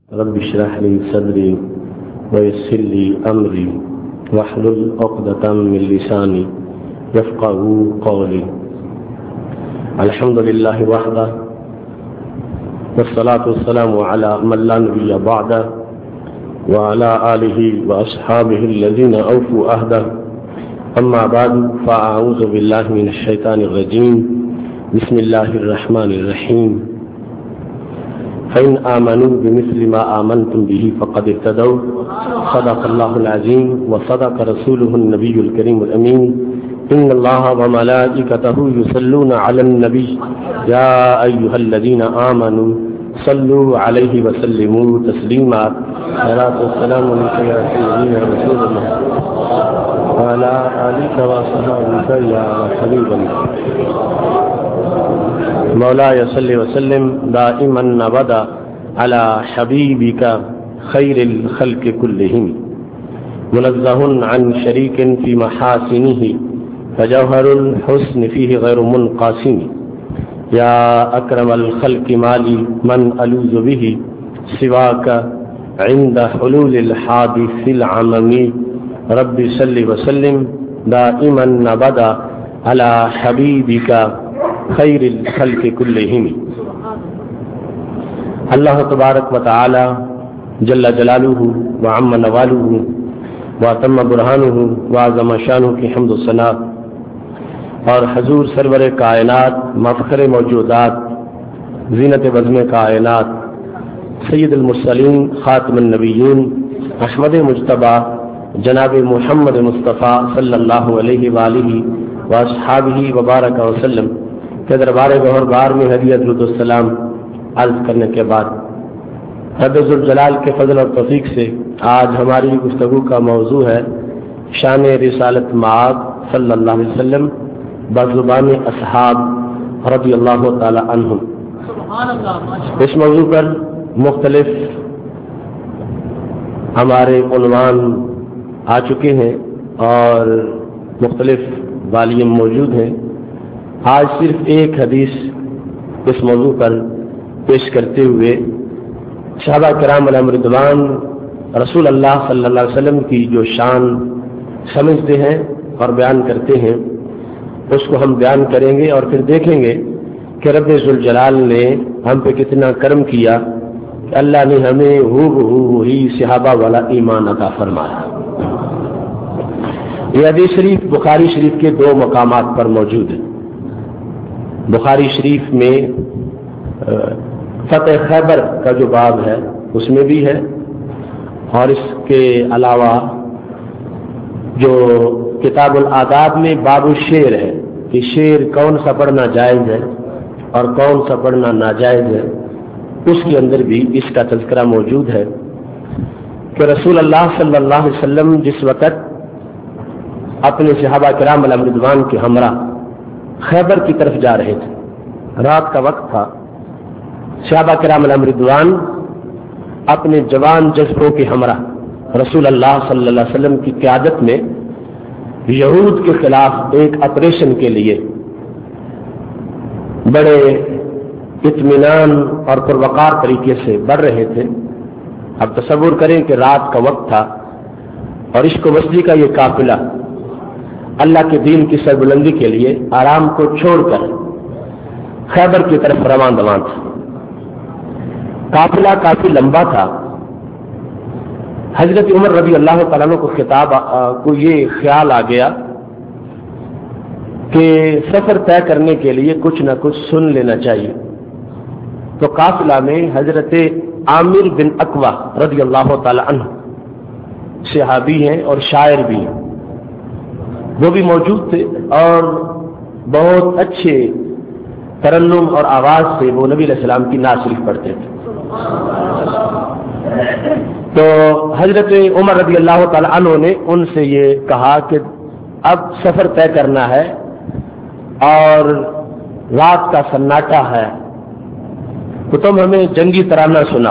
رب اشرح لي صدري ويسر لي أمري واحلل عقدة من لساني يفقهوا قولي. الحمد لله وحده والصلاة والسلام على من لا نبي بعده وعلى آله وأصحابه الذين أوفوا عهده. أما بعد فأعوذ بالله من الشيطان الرجيم. بسم الله الرحمن الرحيم. فإن آمنوا بمثل ما آمنتم به فقد اهتدوا. صدق الله العظيم وصدق رسوله النبي الكريم الأمين. إن الله وملائكته يصلون على النبي يا أيها الذين آمنوا صلوا عليه وسلموا تسليما. صلاة والسلام عليك يا سيدنا رسول الله وعلى آلك وصحبه يا حبيب الله. مولاي صل وسلم دائما أبدا على حبيبك خير الخلق كلهم منزه عن شريك في محاسنه فجوهر الحسن فيه غير منقاسم. يا أكرم الخلق مالي من ألوذ به سواك عند حلول الحادث العمم. رب صل وسلم دائما أبدا على حبيبك خیر الخلق کلہم. اللہ تبارک و تعالی جل جلالہ وعم نوالہ واتم برہانہ وعظم شانہ کی حمد و ثنا اور حضور سرور کائنات مفخر موجودات زینت بزم کائنات سید المرسلین خاتم النبیین احمد مجتبی جناب محمد مصطفیٰ صلی اللہ علیہ وآلہ واصحابہ وبارک وسلم کے دربار گہربار میں ہدیت درود السلام عرض کرنے کے بعد رب ذوالجلال کے فضل اور توفیق سے آج ہماری گفتگو کا موضوع ہے شان رسالت مآب صلی اللہ علیہ وسلم بزبان اصحاب رضی اللہ تعالی عنہم. اس موضوع پر مختلف ہمارے عنوان آ چکے ہیں اور مختلف والیوم موجود ہیں. آج صرف ایک حدیث اس موضوع پر پیش کرتے ہوئے صحابہ کرام علیہم رضوان رسول اللہ صلی اللہ علیہ وسلم کی جو شان سمجھتے ہیں اور بیان کرتے ہیں اس کو ہم بیان کریں گے اور پھر دیکھیں گے کہ رب ذوالجلال نے ہم پہ کتنا کرم کیا کہ اللہ نے ہمیں وہی صحابہ والا ایمان عطا فرمایا. یہ حدیث شریف بخاری شریف کے دو مقامات پر موجود ہے. بخاری شریف میں فتح خیبر کا جو باب ہے اس میں بھی ہے اور اس کے علاوہ جو کتاب الآداب میں باب الشعر ہے کہ شعر کون سا پڑھنا جائز ہے اور کون سا پڑھنا ناجائز ہے اس کے اندر بھی اس کا تذکرہ موجود ہے کہ رسول اللہ صلی اللہ علیہ وسلم جس وقت اپنے صحابہ کرام علیہم رضوان کے ہمراہ خیبر کی طرف جا رہے تھے. رات کا وقت تھا. صحابہ کرام علیہم رضوان اپنے جوان جذبوں کے ہمراہ رسول اللہ صلی اللہ علیہ وسلم کی قیادت میں یہود کے خلاف ایک آپریشن کے لیے بڑے اطمینان اور پروقار طریقے سے بڑھ رہے تھے. اب تصور کریں کہ رات کا وقت تھا اور عشق و مستی کا یہ قافلہ اللہ کے دین کی سربلندی کے لیے آرام کو چھوڑ کر خیبر کی طرف رواں دواں تھا. قافلہ کافی لمبا تھا. حضرت عمر رضی اللہ تعالیٰ عنہ کو کو یہ خیال آ گیا کہ سفر طے کرنے کے لیے کچھ نہ کچھ سن لینا چاہیے. تو قافلہ میں حضرت عامر بن اقوا رضی اللہ تعالیٰ عنہ صحابی ہیں اور شاعر بھی ہیں وہ بھی موجود تھے اور بہت اچھے ترنم اور آواز سے وہ نبی علیہ السلام کی نعت شریف پڑھتے تھے. تو حضرت عمر رضی اللہ تعالی عنہ نے ان سے یہ کہا کہ اب سفر طے کرنا ہے اور رات کا سناٹا ہے تو تم ہمیں جنگی ترانہ سنا.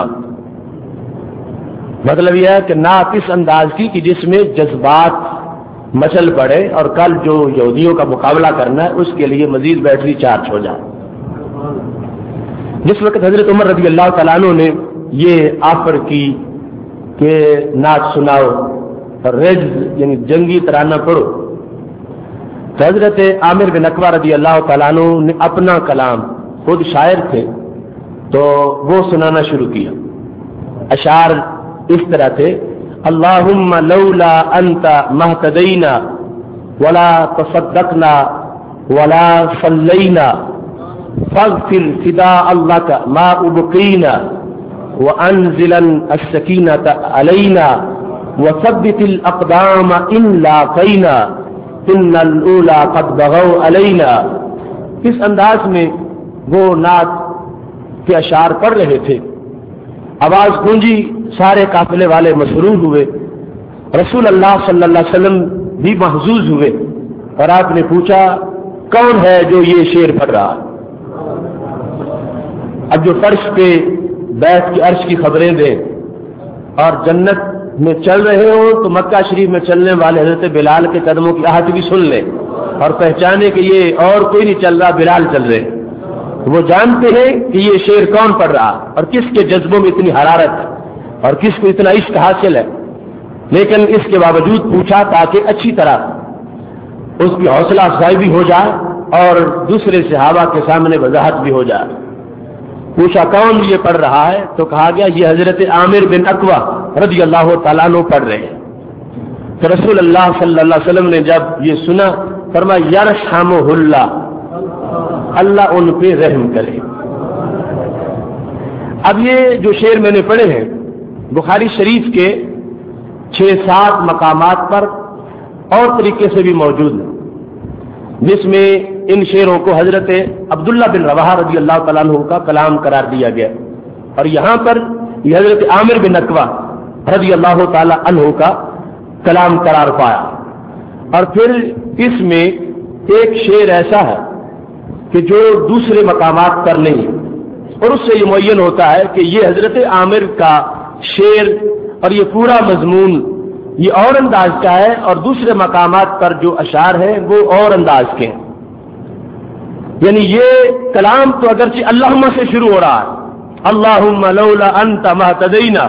مطلب یہ ہے کہ نعت اس انداز کی کہ جس میں جذبات مچل پڑے اور کل جو یہودیوں کا مقابلہ کرنا ہے اس کے لیے مزید بیٹری چارج ہو جائے. جس وقت حضرت عمر رضی اللہ تعالیٰ عنہ نے یہ آفر کی کہ نعت سناؤ اور رجز یعنی جنگی ترانہ پڑھو، تو حضرت عامر بن عقبہ رضی اللہ تعالیٰ عنہ نے اپنا کلام، خود شاعر تھے، تو وہ سنانا شروع کیا۔ اشعار اس طرح تھے: اللہم لولا انت مہتدینا ولا تصدقنا ولا صلینا فاغفر فداء لک ما ابقینا وانزلا السکینۃ علینا وثبت الاقدام ان لاقینا ان الاولی قد بغوا علینا۔ اس انداز میں وہ نعت کے اشعار پڑھ رہے تھے، آواز گونجی، سارے قافلے والے مسرور ہوئے، رسول اللہ صلی اللہ علیہ وسلم بھی محظوظ ہوئے، اور آپ نے پوچھا کون ہے جو یہ شعر پڑھ رہا؟ اب جو فرش پہ بیٹھ کے عرش کی خبریں دیں اور جنت میں چل رہے ہوں تو مکہ شریف میں چلنے والے حضرت بلال کے قدموں کی آہٹ بھی سن لیں اور پہچانے کہ یہ اور کوئی نہیں چل رہا، بلال چل رہے، وہ جانتے ہیں کہ یہ شعر کون پڑھ رہا اور کس کے جذبوں میں اتنی حرارت ہے اور کس کو اتنا عشق حاصل ہے، لیکن اس کے باوجود پوچھا تاکہ اچھی طرح اس کی حوصلہ افزائی بھی ہو جائے اور دوسرے صحابہ کے سامنے وضاحت بھی ہو جائے۔ پوچھا کون یہ پڑھ رہا ہے، تو کہا گیا یہ حضرت عامر بن عقبہ رضی اللہ تعالیٰ عنہ پڑھ رہے ہیں۔ تو رسول اللہ صلی اللہ علیہ وسلم نے جب یہ سنا فرمایا یرحمہ اللہ، اللہ ان پہ رحم کرے۔ اب یہ جو شعر میں نے پڑھے ہیں بخاری شریف کے 6-7 مقامات پر اور طریقے سے بھی موجود ہیں، جس میں ان شعروں کو حضرت عبداللہ بن رواحہ رضی اللہ تعالیٰ عنہ کا کلام قرار دیا گیا، اور یہاں پر یہ حضرت عامر بن عقبہ رضی اللہ تعالیٰ عنہ کا کلام قرار پایا۔ اور پھر اس میں ایک شعر ایسا ہے کہ جو دوسرے مقامات پر نہیں، اور اس سے یہ معین ہوتا ہے کہ یہ حضرت عامر کا شعر اور یہ پورا مضمون یہ اور انداز کا ہے، اور دوسرے مقامات پر جو اشعار ہیں وہ اور انداز کے ہیں۔ یعنی یہ کلام تو اگرچہ اللہم سے شروع ہو رہا ہے، اللہم لولا انت مہتدینا،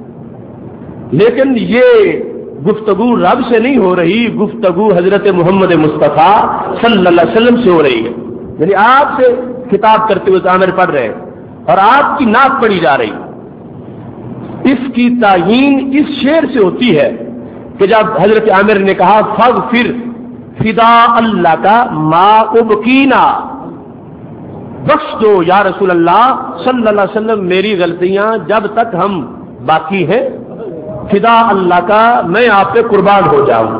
لیکن یہ گفتگو رب سے نہیں ہو رہی، گفتگو حضرت محمد مصطفیٰ صلی اللہ علیہ وسلم سے ہو رہی ہے، یعنی آپ سے خطاب کرتے ہوئے عامر پڑھ رہے ہیں اور آپ کی نعت پڑھی جا رہی۔ اس کی تعیین اس شعر سے ہوتی ہے کہ جب حضرت عامر نے کہا فاغفر فداء اللہ کا ما ابقینا، بخش دو یا رسول اللہ صلی اللہ علیہ وسلم میری غلطیاں جب تک ہم باقی ہیں، فداء اللہ کا میں آپ پہ قربان ہو جاؤں۔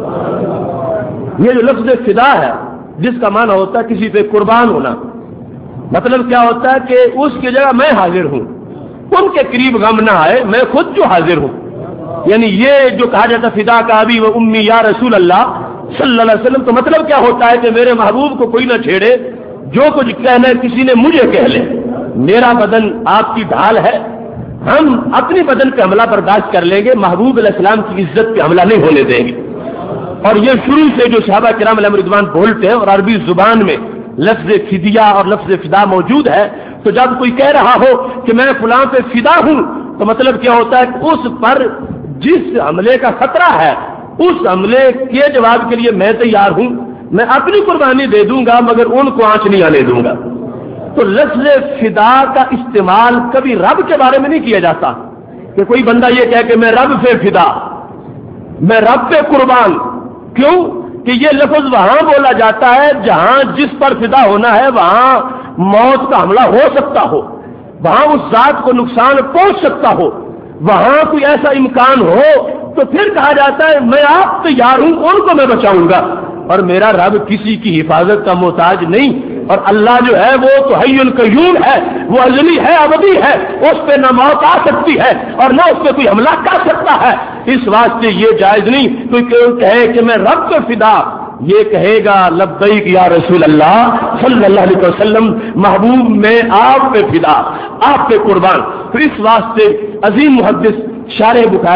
یہ جو لفظ فدا ہے جس کا معنی ہوتا ہے کسی پہ قربان ہونا، مطلب کیا ہوتا ہے کہ اس کی جگہ میں حاضر ہوں، ان کے قریب غم نہ آئے، میں خود جو حاضر ہوں۔ یعنی یہ جو کہا جاتا فدا کا ابی و امی یا رسول اللہ صلی اللہ علیہ وسلم، تو مطلب کیا ہوتا ہے کہ میرے محبوب کو کوئی نہ چھیڑے، جو کچھ کہنا ہے کسی نے مجھے کہہ لے، میرا بدن آپ کی ڈھال ہے، ہم اپنی بدن پہ حملہ برداشت کر لیں گے، محبوب علیہ السلام کی عزت پہ حملہ نہیں ہونے دیں گے۔ اور یہ شروع سے جو صحابہ کرام علیہم رضوان بولتے ہیں اور عربی زبان میں لفظ فدیہ اور لفظ فدا موجود ہے، تو جب کوئی کہہ رہا ہو کہ میں فلاں پہ فدا ہوں، تو مطلب کیا ہوتا ہے کہ اس پر جس حملے کا خطرہ ہے اس حملے کے جواب کے لیے میں تیار ہوں، میں اپنی قربانی دے دوں گا مگر ان کو آنچ نہیں آنے دوں گا۔ تو لفظ فدا کا استعمال کبھی رب کے بارے میں نہیں کیا جاتا کہ کوئی بندہ یہ کہے کہ میں رب پہ فدا، میں رب پہ قربان، کیوں کہ یہ لفظ وہاں بولا جاتا ہے جہاں جس پر فدا ہونا ہے وہاں موت کا حملہ ہو سکتا ہو، وہاں اس ذات کو نقصان پہنچ سکتا ہو، وہاں کوئی ایسا امکان ہو، تو پھر کہا جاتا ہے میں آپ تیار ہوں، ان کو میں بچاؤں گا، اور میرا رب کسی کی حفاظت کا محتاج نہیں، اور اللہ جو ہے وہ تو حی القیوم ہے، وہ ازلی ہے، ابدی ہے، اس پہ نہ موت آ سکتی ہے اور نہ اس پہ کوئی حملہ کر سکتا ہے۔ اس واسطے یہ جائز نہیں کوئی کہے کہ میں رب پہ فدا، یہ کہے گا لبیک یا رسول اللہ صلی اللہ علیہ وسلم، محبوب میں آپ پہ فدا، آپ پہ قربان۔ تو اس واسطے عظیم محدث شارح بخاری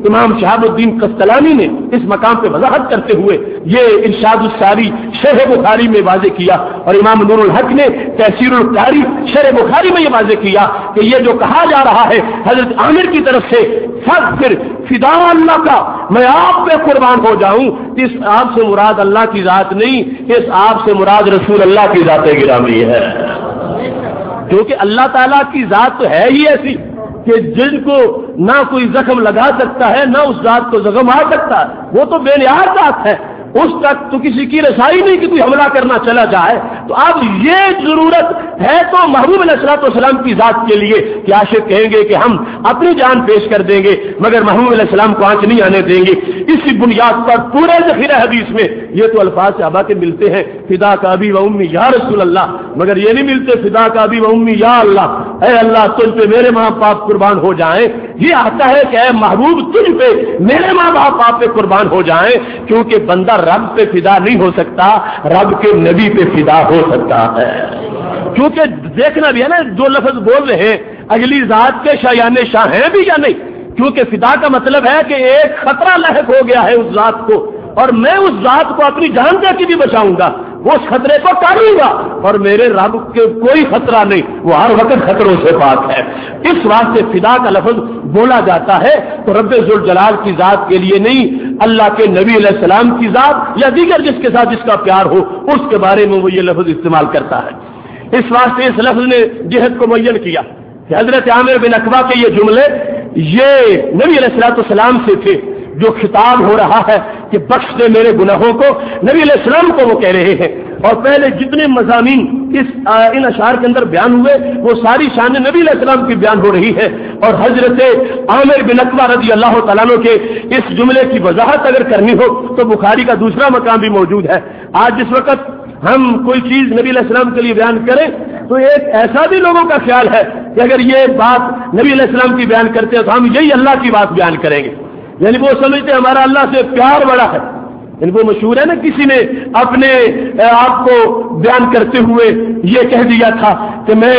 امام شہاب الدین قسطلانی نے اس مقام پہ وضاحت کرتے ہوئے یہ ارشاد الساری شرح بخاری میں واضح کیا، اور امام نور الحق نے تفسیر القاری شرح بخاری میں یہ واضح کیا کہ یہ جو کہا جا رہا ہے حضرت عامر کی طرف سے پھر فدا اللہ کا، میں آپ پہ قربان ہو جاؤں، اس آپ سے مراد اللہ کی ذات نہیں، اس آپ سے مراد رسول اللہ کی ذات گرامی ہے، کیونکہ اللہ تعالیٰ کی ذات تو ہے ہی ایسی کہ جن کو نہ کوئی زخم لگا سکتا ہے نہ اس ذات کو زخم آ سکتا ہے، وہ تو بے نیاز ذات ہے، اس تک تو کسی کی رسائی نہیں کہ کوئی حملہ کرنا چلا جائے۔ تو اب یہ ضرورت ہے تو محبوب علیہ الصلوۃ والسلام کی ذات کے لیے کہ عاشق کہیں گے کہ ہم اپنی جان پیش کر دیں گے مگر محبوب علیہ السلام کو آنچ نہیں آنے دیں گے۔ اسی بنیاد پر پورے ذخیرہ حدیث میں یہ تو الفاظ صحابہ کے ملتے ہیں، فدا کا ابی و امی یا رسول اللہ، مگر یہ نہیں ملتے فدا کا ابی و امی یا اللہ، اے اللہ تجھ پہ میرے ماں باپ قربان ہو جائیں۔ یہ آتا ہے کہ اے محبوب تجھ پہ میرے ماں باپ پہ قربان ہو جائیں، کیونکہ بندہ رب پہ فدا نہیں ہو سکتا، رب کے نبی پہ فدا ہو سکتا ہے۔ کیونکہ دیکھنا بھی ہے نا، جو لفظ بول رہے ہیں اگلی ذات کے شایان شاہ ہیں بھی یا نہیں، کیونکہ فدا کا مطلب ہے کہ ایک خطرہ لاحق ہو گیا ہے اس ذات کو، اور میں اس ذات کو اپنی جان دے کے بھی بچاؤں گا، وہ اس خطرے کو ٹالوں گا، اور میرے رب کے کوئی خطرہ نہیں، وہ ہر وقت خطروں سے پاک ہے۔ اس واسطے فدا کا لفظ بولا جاتا ہے تو رب ذوالجلال کی ذات کے لیے نہیں، اللہ کے نبی علیہ السلام کی ذات یا دیگر جس کے ساتھ جس کا پیار ہو اس کے بارے میں وہ یہ لفظ استعمال کرتا ہے۔ اس واسطے اس لفظ نے جہت کو معین کیا کہ حضرت عامر بن عقبہ کے یہ جملے یہ نبی علیہ الصلوۃ والسلام سے تھے، جو خطاب ہو رہا ہے کہ بخش دے میرے گناہوں کو، نبی علیہ السلام کو وہ کہہ رہے ہیں۔ اور پہلے جتنے مضامین ان اشعار کے اندر بیان ہوئے وہ ساری شان نبی علیہ السلام کی بیان ہو رہی ہے، اور حضرت عامر بن عقبہ رضی اللہ تعالیٰ عنہ کے اس جملے کی وضاحت اگر کرنی ہو تو بخاری کا دوسرا مقام بھی موجود ہے۔ آج جس وقت ہم کوئی چیز نبی علیہ السلام کے لیے بیان کریں تو ایک ایسا بھی لوگوں کا خیال ہے کہ اگر یہ بات نبی علیہ السلام کی بیان کرتے ہیں تو ہم یہی اللہ کی بات بیان کریں گے، یعنی وہ سمجھتے ہیں ہمارا اللہ سے پیار بڑا ہے۔ ان کو مشہور ہے نا، کسی نے اپنے آپ کو بیان کرتے ہوئے یہ کہہ دیا تھا کہ میں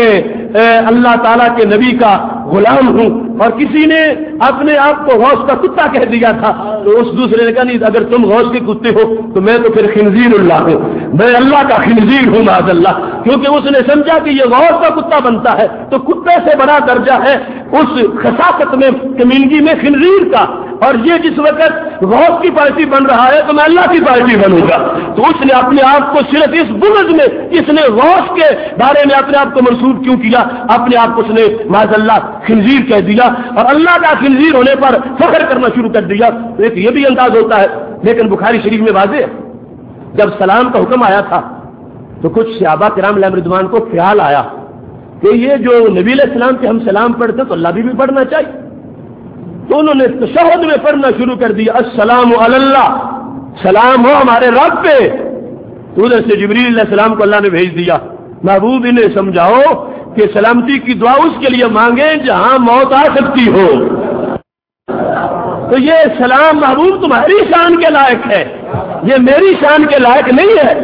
اللہ تعالیٰ کے نبی کا غلام ہوں، اور کسی نے اپنے آپ کو غوث کا کتا کہہ دیا تھا، تو اس دوسرے نے کہا نہیں اگر تم غوث کے کتے ہو تو میں تو پھر خنزیر اللہ ہوں، میں اللہ کا خنزیر ہوں معاذ اللہ، کیونکہ اس نے سمجھا کہ یہ غوث کا کتا بنتا ہے تو کتے سے بڑا درجہ ہے اس خساست میں، کمینگی میں خنزیر کا، اور یہ جس وقت غوث کی پارٹی بن رہا ہے تو میں اللہ کی پارٹی بنوں گا۔ تو اس نے اپنے آپ کو صرف اس بغض میں، اس نے غوث کے بارے میں اپنے آپ کو منسوب کیوں کیا، اپنے آپ کو اس نے معاذ اللہ خنزیر کہہ دیا اور اللہ کا خنزیر ہونے پر فخر کرنا شروع کر دیا۔ تو ایک یہ بھی انداز ہوتا ہے، لیکن بخاری شریف میں واضح ہے جب سلام کا حکم آیا تھا تو کچھ صحابہ کرام علیہم رضوان کو خیال آیا کہ یہ جو نبی علیہ السلام کے ہم سلام پڑھتے تو اللہ بھی پڑھنا چاہیے، تو انہوں نے تشہد میں پڑھنا شروع کر دیا السلام علی اللہ، سلام ہو ہمارے رب پہ۔ تو ادھر سے جبریل علیہ السلام کو اللہ نے بھیج دیا، محبوب انہیں سمجھاؤ کہ سلامتی کی دعا اس کے لیے مانگیں جہاں موت آ سکتی ہو۔ تو یہ سلام محبوب تمہاری شان کے لائق ہے، یہ میری شان کے لائق نہیں ہے۔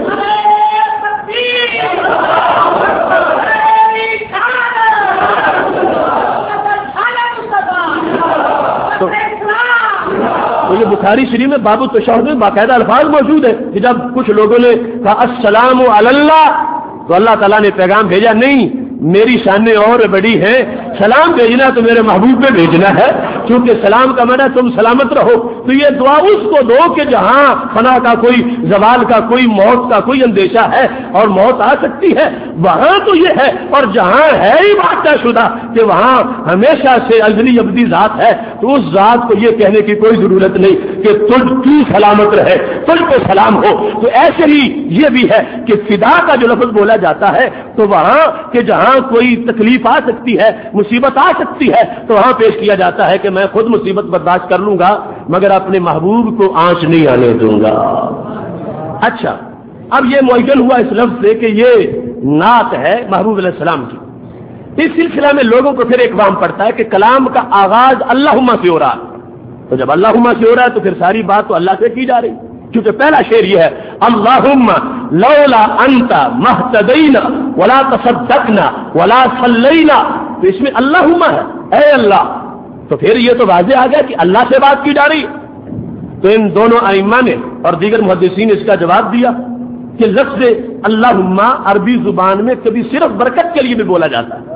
تو یہ بخاری شریف میں باب التشہد میں باقاعدہ الفاظ موجود ہے کہ جب کچھ لوگوں نے کہا السلام علی اللہ تو اللہ تعالیٰ نے پیغام بھیجا نہیں میری شانیں اور بڑی ہیں، سلام بھیجنا تو میرے محبوب پہ بھیجنا ہے، کیونکہ سلام کا معنی تم سلامت رہو۔ تو یہ دعا اس کو دو کہ جہاں فنا کا کوئی زوال کا کوئی موت کا کوئی اندیشہ ہے اور موت آ سکتی ہے وہاں تو یہ ہے، اور جہاں ہے ہی واقع شدہ کہ وہاں ہمیشہ سے ازلی ابدی ذات ہے تو اس ذات کو یہ کہنے کی کوئی ضرورت نہیں کہ تجھ تو سلامت رہے، تجھ کو سلام ہو۔ تو ایسے ہی یہ بھی ہے کہ فدا کا جو لفظ بولا جاتا ہے تو وہاں کہ جہاں کوئی تکلیف آ سکتی ہے، مصیبت آ سکتی ہے تو وہاں پیش کیا جاتا ہے کہ میں خود مصیبت برداشت کر لوں گا مگر اپنے محبوب کو آنچ نہیں آنے دوں گا۔ اچھا، اب یہ معین ہوا اس لفظ سے کہ یہ نعت ہے محبوب علیہ السلام کی۔ اس سلسلہ میں لوگوں کو پھر ایک وہم پڑتا ہے کہ کلام کا آغاز اللہم سے ہو رہا ہے، تو جب اللہم سے ہو رہا ہے تو پھر ساری بات تو اللہ سے کی جا رہی، کیونکہ پہلا شعر یہ ہے اللہم لولا انت مہتدینا ولا تصدقنا ولا صلینا، تو اس میں اللہم ہے، اے اللہ تو پھر یہ تو واضح آ گیا کہ اللہ سے بات کی جا رہی ہے. تو ان دونوں ائمہ نے اور دیگر محدثین نے اس کا جواب دیا کہ لفظ اللہم عربی زبان میں کبھی صرف برکت کے لیے بھی بولا جاتا ہے.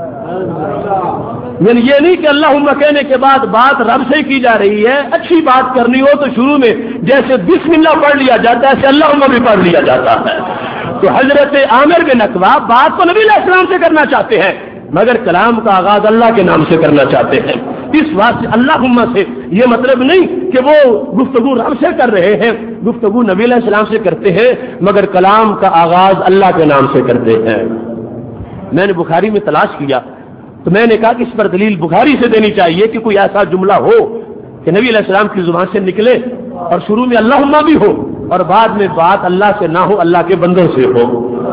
یعنی یہ نہیں کہ اللہم کہنے کے بعد بات رب سے کی جا رہی ہے. اچھی بات کرنی ہو تو شروع میں جیسے بسم اللہ پڑھ لیا جاتا ہے ایسے اللہم بھی پڑھ لیا جاتا ہے. تو حضرت عامر بن عقبہ بات تو نبی علیہ السلام سے کرنا چاہتے ہیں مگر کلام کا آغاز اللہ کے نام سے کرنا چاہتے ہیں. اس واسطے اللہم سے یہ مطلب نہیں کہ وہ گفتگو رب سے کر رہے ہیں, گفتگو نبی علیہ السلام سے کرتے ہیں مگر کلام کا آغاز اللہ کے نام سے کرتے ہیں. میں نے بخاری میں تلاش کیا تو میں نے کہا کہ اس پر دلیل بخاری سے دینی چاہیے کہ کوئی ایسا جملہ ہو کہ نبی علیہ السلام کی زبان سے نکلے اور شروع میں اللہم بھی ہو اور بعد میں بات اللہ سے نہ ہو, اللہ کے بندوں سے ہو.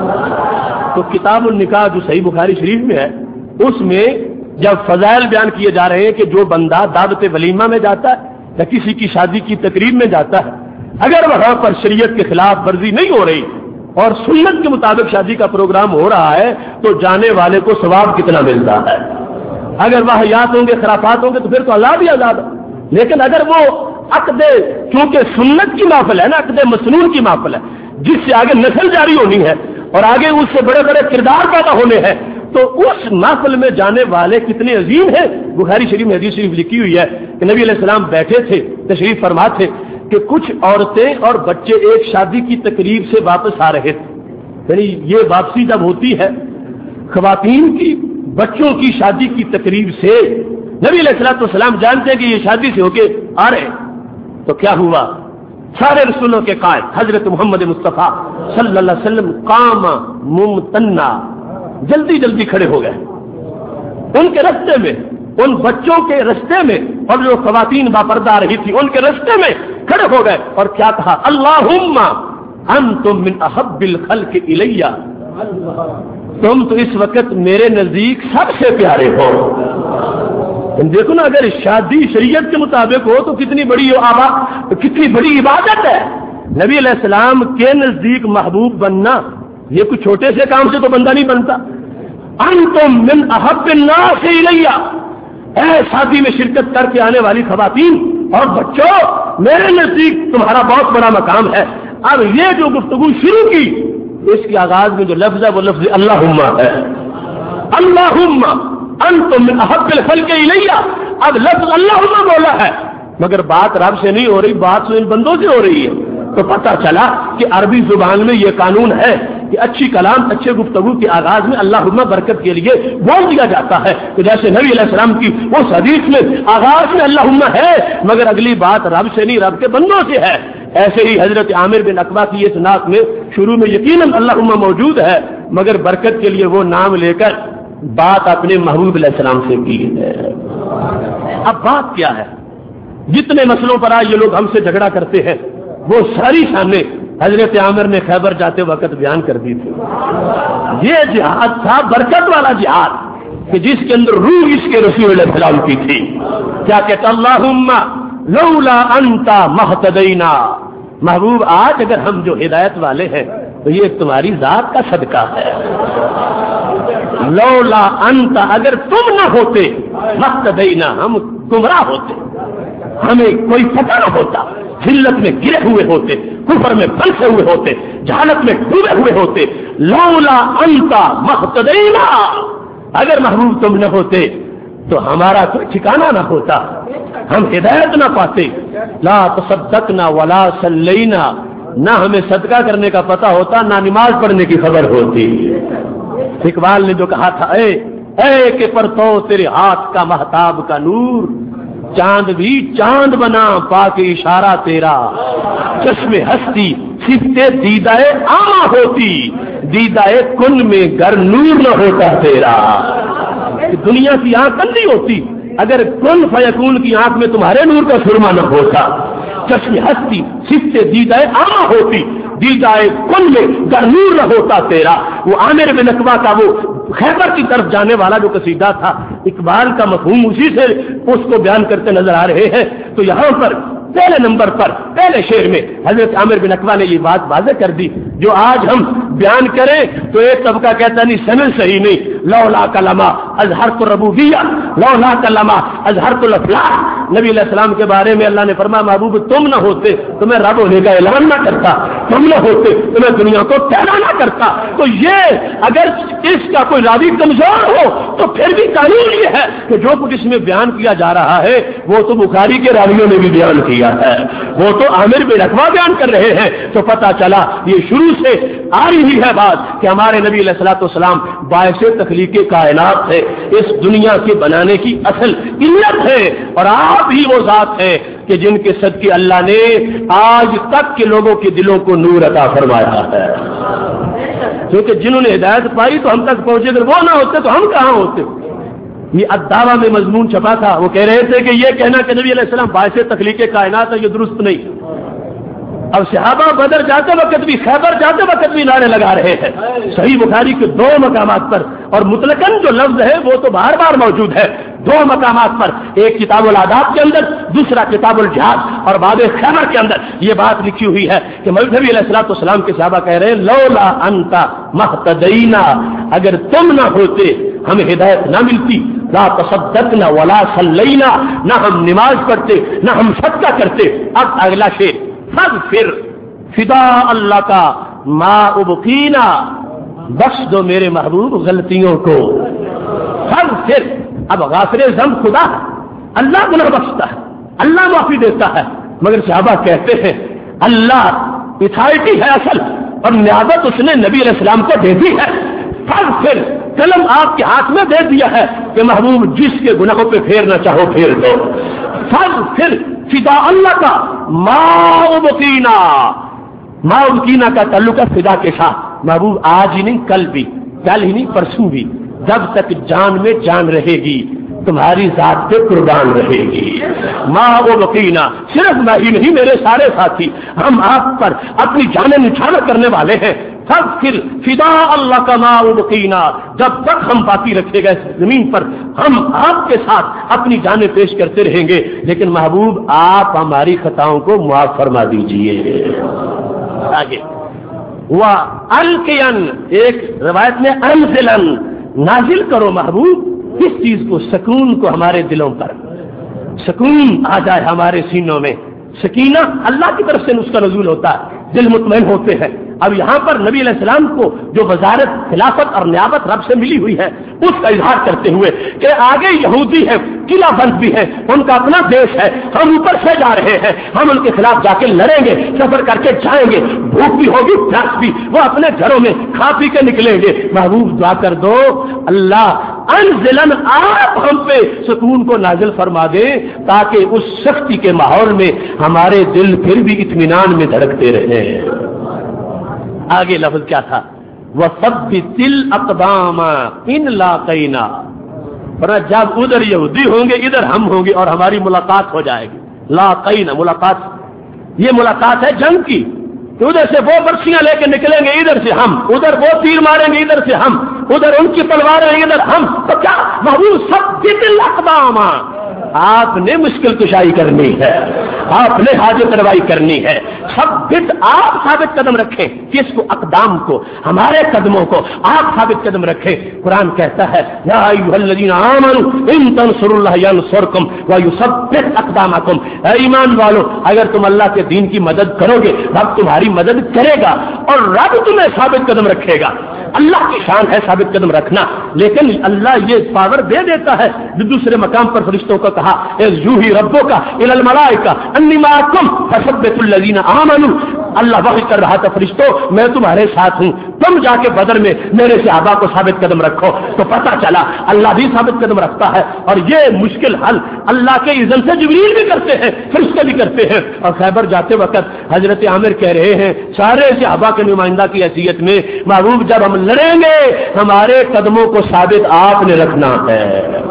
تو کتاب النکاح جو صحیح بخاری شریف میں ہے اس میں جب فضائل بیان کیے جا رہے ہیں کہ جو بندہ دعوت ولیمہ میں جاتا ہے یا کسی کی شادی کی تقریب میں جاتا ہے اگر وہاں پر شریعت کے خلاف ورزی نہیں ہو رہی اور سنت کے مطابق شادی کا پروگرام ہو رہا ہے تو جانے والے کو ثواب کتنا ملتا ہے. اگر واہیات ہوں گے خرافات ہوں گے تو پھر تو اللہ بھی عذاب ہے. لیکن اگر وہ عقد چونکہ سنت کی محفل ہے نا, عقد مسنون کی محفل ہے جس سے آگے نسل جاری ہونی ہے اور آگے اس سے بڑے بڑے کردار پیدا ہونے ہیں, تو اس محفل میں جانے والے کتنے عظیم ہیں. بخاری شریف میں حدیث شریف لکھی ہوئی ہے کہ نبی علیہ السلام بیٹھے تھے, تشریف فرما تھے کہ کچھ عورتیں اور بچے ایک شادی کی تقریب سے واپس آ رہے تھے. یعنی یہ واپسی جب ہوتی ہے خواتین کی بچوں کی شادی کی تقریب سے, نبی علیہ السلام جانتے ہیں کہ یہ شادی سے ہو کے آ رہے, تو کیا ہوا, سارے رسولوں کے قائد حضرت محمد مصطفیٰ صلی اللہ علیہ وسلم قام ممتنا جلدی جلدی کھڑے ہو گئے ان کے رستے میں, ان بچوں کے رستے میں, اور جو خواتین باپردہ آ رہی تھی ان کے رستے میں کھڑے ہو گئے اور کیا کہا, اللہم انتم من احب الخلق الی, تم تو اس وقت میرے نزدیک سب سے پیارے ہو. دیکھو نا اگر شادی شریعت کے مطابق ہو تو کتنی بڑی عبادت ہے. نبی علیہ السلام کے نزدیک محبوب بننا یہ کوئی چھوٹے سے کام سے تو بندہ نہیں بنتا. انتم من احب الناس الی, اے شادی میں شرکت کر کے آنے والی خواتین اور بچوں میرے نزدیک تمہارا بہت بڑا مقام ہے. اب یہ جو گفتگو شروع کی اس کے آغاز میں جو لفظ ہے وہ لفظ اللہم ہے. اللہم انتم من احب الخلق الی, اب لفظ اللہم بولا ہے مگر بات رب سے نہیں ہو رہی, بات تو ان بندوں سے ہو رہی ہے. تو پتہ چلا کہ عربی زبان میں یہ قانون ہے کہ اچھی کلام اچھے گفتگو کے آغاز میں اللہم برکت کے لیے بول دیا جاتا ہے. تو جیسے نبی علیہ السلام کی اس حدیث میں آغاز میں اللہم ہے مگر اگلی بات رب سے نہیں رب کے بندوں سے ہے, ایسے ہی حضرت عامر بن عقبہ کی اس نعت میں شروع میں یقیناً اللہم موجود ہے مگر برکت کے لیے وہ نام لے کر بات اپنے محبوب علیہ السلام سے کی ہے. اب بات کیا ہے, جتنے مسئلوں پر آج یہ لوگ ہم سے جھگڑا کرتے ہیں وہ ساری سامنے حضرت عامر نے خیبر جاتے وقت بیان کر دی تھی. یہ جہاد تھا برکت والا جہاد کہ جس کے اندر روح اس کے رسول علیہ السلام کی تھی. کیا کہتا, اللہم لولا انت مہتدینا, محبوب آج اگر ہم جو ہدایت والے ہیں تو یہ تمہاری ذات کا صدقہ ہے. لولا انت, اگر تم نہ ہوتے, مہتدینا, ہم گمراہ ہوتے, ہمیں کوئی پتہ نہ ہوتا, ذلت میں گرے ہوئے ہوتے, کفر میں پھنسے ہوئے ہوتے, جہالت میں ڈوبے ہوئے ہوتے. لولا انت مہتدینا, اگر محبوب تم نہ ہوتے تو ہمارا کوئی ٹھکانہ نہ ہوتا, ہم ہدایت نہ پاتے. لا تصدقنا ولا صلینا, نہ ہمیں صدقہ کرنے کا پتہ ہوتا نہ نماز پڑھنے کی خبر ہوتی. اقبال نے جو کہا تھا, اے کہ پرتو تیرے ہاتھ کا مہتاب کا نور, چاند بھی چاند بنا پاک اشارہ تیرا, چشم ہستی صفتے دیدائے آما ہوتی, دیدائے کن میں گر نور نہ ہوتا تیرا. دنیا کی آنکھ اندھی ہوتی اگر کن فیکون کی آنکھ میں تمہارے نور کا سرما نہ ہوتا. چشم ہستی صفتے دیدائے آما ہوتی, دیدائے کن میں گر نور نہ ہوتا تیرا. وہ عامر بن عقبہ کا وہ خیبر کی طرف جانے والا جو قصیدہ تھا, اقبال کا مفہوم اسی سے اس کو بیان کرتے نظر آ رہے ہیں. تو یہاں پر پہلے نمبر پر پہلے شعر میں حضرت عامر بن عقبہ نے یہ بات واضح کر دی جو آج ہم بیان کریں تو ایک طبقہ کہتا نہیں سند صحیح نہیں, लौला कलमा अजहरतु रबूबिय्या लौला कलमा अजहरतु अफलाह। नबी अलैहि सलाम के बारे में अल्लाह ने फरमाया महबूब तुम न होते तो मैं रब होने का ऐलान ना करता, तुम न होते तो मैं दुनिया को पैदा ना करता। तो ये अगर इसका कोई रावी कमजोर हो तो फिर भी कानून ये है कि जो कुछ इसमें बयान किया जा रहा है वो तो बुखारी के रावियों ने भी बयान किया है, वो तो आमिर बिन अकवा बयान कर रहे हैं। तो पता चला ये शुरू से आ रही है बात कि हमारे नबी अलैहिस्सलाम बायसे तखलीके कायनात है, इस दुनिया के बनाने की असल इल्लत है। और आप ही वो जात है कि जिनके सदके अल्लाह ने आज तक के लोगों के दिलों को नूर अता फरमाया है, क्योंकि जिन्होंने हिदायत पाई तो हम तक पहुंचे, अगर वो ना होते तो हम कहां होते। ये अद्दावा में मजमून छपा था, वो कह रहे थे कि ये कहना कि नबी अलैहि सलाम बायसे तखलीके कायनात है ये दुरुस्त नहीं। अब सहाबा बदर जाते वक्त भी खैबर जाते वक्त भी नारे लगा रहे हैं सही बुखारी के 2 मकामात पर, और मुतलकन जो लफ्ज है वो तो बार बार मौजूद है 2 मकामात पर, एक किताबुल आदाब के अंदर, दूसरा किताबुल जिहाद और बाब खैबर के अंदर ये बात लिखी हुई है कि नबी अलैहिस्सलाम के सहाबा कह रहे हैं लौला अंता महतदईना, अगर तुम ना होते हमें हिदायत ना मिलती, ला तसद्दकना वला सल्लैना, ना हम नमाज पढ़ते ना हम सदका करते। अब अगला शेर फिर फिदा अल्लाह का मा उबकीना, बख्श दो मेरे महबूब गलतियों को। फिर अब गाफिर ज़ंब खुदा, अल्लाह गुनाह बख्शता है, अल्लाह माफी देता है, मगर सहाबा कहते हैं अल्लाह अथॉरिटी है असल और नियाबत उसने नबी अलैहिस्सलाम को दे दी है। फिर कलम आपके हाथ में दे दिया है कि महबूब जिसके गुनाहों पे फेरना चाहो फेर दो। फिर फिदा अल्लाह का माउबकीना, माउबकीना का ताल्लुक है फिदा के साथ। महबूब आज ही नहीं कल भी, कल ही नहीं परसों भी, जब तक जान में जान रहेगी तुम्हारी जात पे कुर्बान रहेगी। माउबकीना, सिर्फ मैं ही नहीं मेरे सारे साथी हम आप पर अपनी जाने निछावर करने वाले हैं। फिर फिदा अल्लाह का माउबकीना, जब तक हम बाकी रखेगा इस जमीन पर हम आपके साथ अपनी जानें पेश करते रहेंगे। लेकिन महबूब आप हमारी खताओं को माफ फरमा दीजिए। आगे हुआ अलकियन, एक रवायत में अनजिलन, नाजिल करो महबूब इस चीज को, सुकून को हमारे दिलों पर, सुकून आ जाए हमारे सीनों में। सकीना अल्लाह की तरफ से उसका नज़ूल होता है, दिल मुतमईन होते हैं। अब यहाँ पर नबी अलैहिस्सलाम को जो वजारत खिलाफत और नियाबत रब से मिली हुई है उसका इजहार करते हुए कि आगे यहूदी है, किला बंद भी है, उनका अपना देश है, हम ऊपर से जा रहे हैं, हम उनके खिलाफ जाके लड़ेंगे, सफर करके जाएंगे, भूख भी होगी प्यास भी, वो अपने घरों में खा पी के निकलेंगे। महबूब दुआ कर दो अल्लाह अनजिलन, आप हम पे सुकून को नाजिल फरमा दे ताकि उस सख्ती के माहौल में हमारे दिल फिर भी इत्मीनान में धड़कते रहे। आगे लफ्ज क्या था, वसब्बितिल अक़दामा इन लाक़ैना, पर जब उधर यहूदी होंगे इधर हम होंगे और हमारी मुलाकात हो जाएगी। लाक़ैना मुलाकात, ये मुलाकात है जंग की, तो उधर से वो बर्छियां लेके निकलेंगे, इधर से हम, उधर वो तीर मारेंगे, इधर से हम, उधर उनकी तलवारें इधर हम। तो क्या महबूब सब्बितिल अक़दामा, आपने मुश्किल कुशाई करनी है, आपने हाजत रवाई करनी है। सब्बित, आप साबित कदम रखें, किसको, अकदाम को, हमारे कदमों को आप साबित कदम रखें। कुरान कहता है या अय्युहल्लज़ीना आमनू इन तंसुरुल्लाह यंसुरकुम व युसब्बित अक़दामकुम, ऐ ईमान वालों अगर तुम अल्लाह के दीन की मदद करोगे रब तुम्हारी मदद करेगा और रब तुम्हें साबित कदम रखेगा। अल्लाह की शान है साबित कदम रखना, लेकिन अल्लाह ये पावर दे देता है। दूसरे मकाम पर फरिश्तों को कहा यूही रब्बो का इलल मलाइका अन्नी माकुम फसब्बितुल लज़ीना आमनू, अल्लाह वही कर रहा था फरिश्तों मैं तुम्हारे साथ हूं, तुम जाके बदर में मेरे सहाबा को साबित कदम रखो। तो पता चला अल्लाह भी साबित कदम रखता है और ये मुश्किल हल अल्लाह के इज़्न से जिब्रील भी करते हैं, फरिश्ते भी करते हैं। और खैबर जाते वक्त हजरत आमिर कह रहे हैं सारे सहाबा के नुमाइंदा की हैसियत में, महबूब जब हम लड़ेंगे हमारे कदमों को साबित आपने रखना है।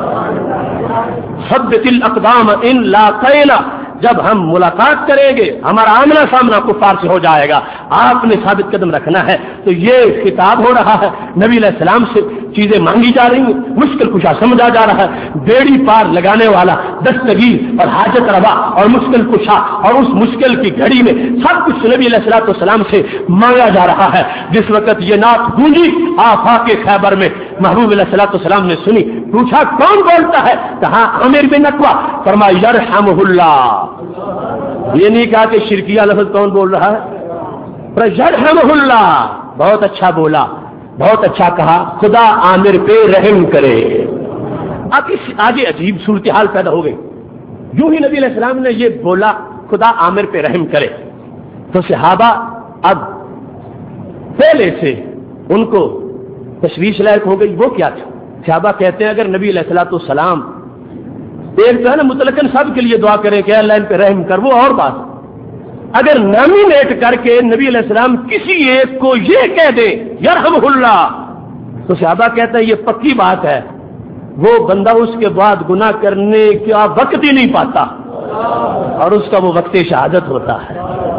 सब्बितिल अक़दाम इन लाक़ैना, जब हम मुलाकात करेंगे हमारा आमना सामना कुफार से हो जाएगा, आपने साबित कदम रखना है। तो ये खिताब हो रहा है नबी अलैहिस्सलाम से چیزیں مانگی جا رہی ہیں، مشکل کشا سمجھا جا رہا ہے، بیڑی پار لگانے والا، دستگیر اور حاجت روا اور مشکل کشا، اور اس مشکل کی گھڑی میں سب کچھ نبی علیہ الصلوۃ والسلام سے مانگا جا رہا ہے۔ جس وقت یہ نعت گونجی آفاق خیبر میں، محبوب علیہ الصلوۃ والسلام نے سنی، پوچھا کون بولتا ہے؟ کہا عامر بن نقوہ۔ فرمایا یرحمہ اللہ۔ یہ نہیں کہا کہ شرکیہ لفظ کون بول رہا ہے، یرحمہ اللہ، بہت اچھا بولا، بہت اچھا کہا، خدا عامر پہ رحم کرے۔ اب اس آگے عجیب صورتحال پیدا ہو گئی، یوں ہی نبی علیہ السلام نے یہ بولا خدا عامر پہ رحم کرے، تو صحابہ اب پہلے سے ان کو تشویش لائق ہو گئی۔ وہ کیا تھا؟ صحابہ کہتے ہیں اگر نبی علیہ الصلوۃ والسلام ایک جو ہے نا مطلقاً سب کے لیے دعا کریں کہ اللہ ان پہ رحم کر، وہ اور بات، اگر نامینیٹ کر کے نبی علیہ السلام کسی ایک کو یہ کہہ دے یرحمہ اللہ، تو صحابہ کہتے ہیں یہ پکی بات ہے، وہ بندہ اس کے بعد گناہ کرنے کا وقت ہی نہیں پاتا اور اس کا وہ وقت شہادت ہوتا ہے۔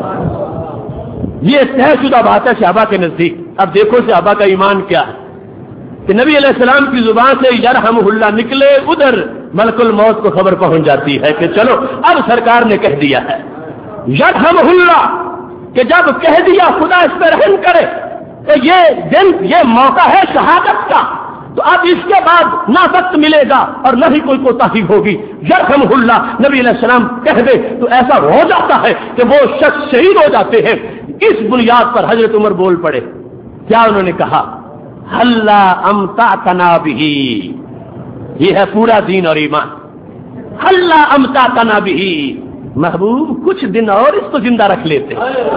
یہ طے شدہ بات ہے صحابہ کے نزدیک۔ اب دیکھو صحابہ کا ایمان کیا ہے کہ نبی علیہ السلام کی زبان سے یرحمہ اللہ نکلے، ادھر ملک الموت کو خبر پہنچ جاتی ہے کہ چلو اب سرکار نے کہہ دیا ہے یرحمہ اللہ، کہ جب کہہ دیا خدا اس پہ رحم کرے تو یہ دن، یہ موقع ہے شہادت کا، تو اب اس کے بعد نہ وقت ملے گا اور نہ ہی کوئی کوتاہی ہوگی۔ یرحمہ اللہ نبی علیہ السلام کہہ دے تو ایسا ہو جاتا ہے کہ وہ شخص شہید ہو جاتے ہیں۔ اس بنیاد پر حضرت عمر بول پڑے، کیا انہوں نے کہا؟ ہلا امتعتنا بہ، یہ ہے پورا دین اور ایمان۔ ہلا امتعتنا بہ، محبوب کچھ دن اور اس کو زندہ رکھ لیتے۔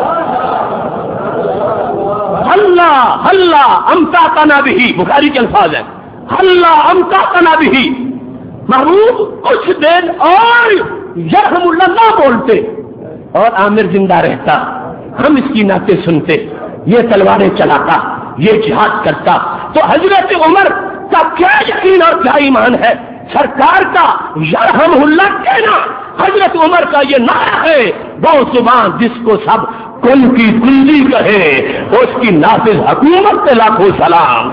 ہلا ہلا امتعتنا بہ، بخاری کے الفاظ ہیں، ہلا امتعتنا بہ، محبوب کچھ دن اور یرحم اللہ نہ بولتے اور عامر زندہ رہتا، ہم اس کی نعتیں سنتے، یہ تلواریں چلاتا، یہ جہاد کرتا۔ تو حضرت عمر کا کیا یقین اور کیا ایمان ہے، سرکار کا یرحم اللہ کہنا حضرت عمر کا یہ نعرہ ہے، وہ زبان جس کو سب کن کی کنجی کہے، اس کی نافذ حکومت سے لاکھوں سلام۔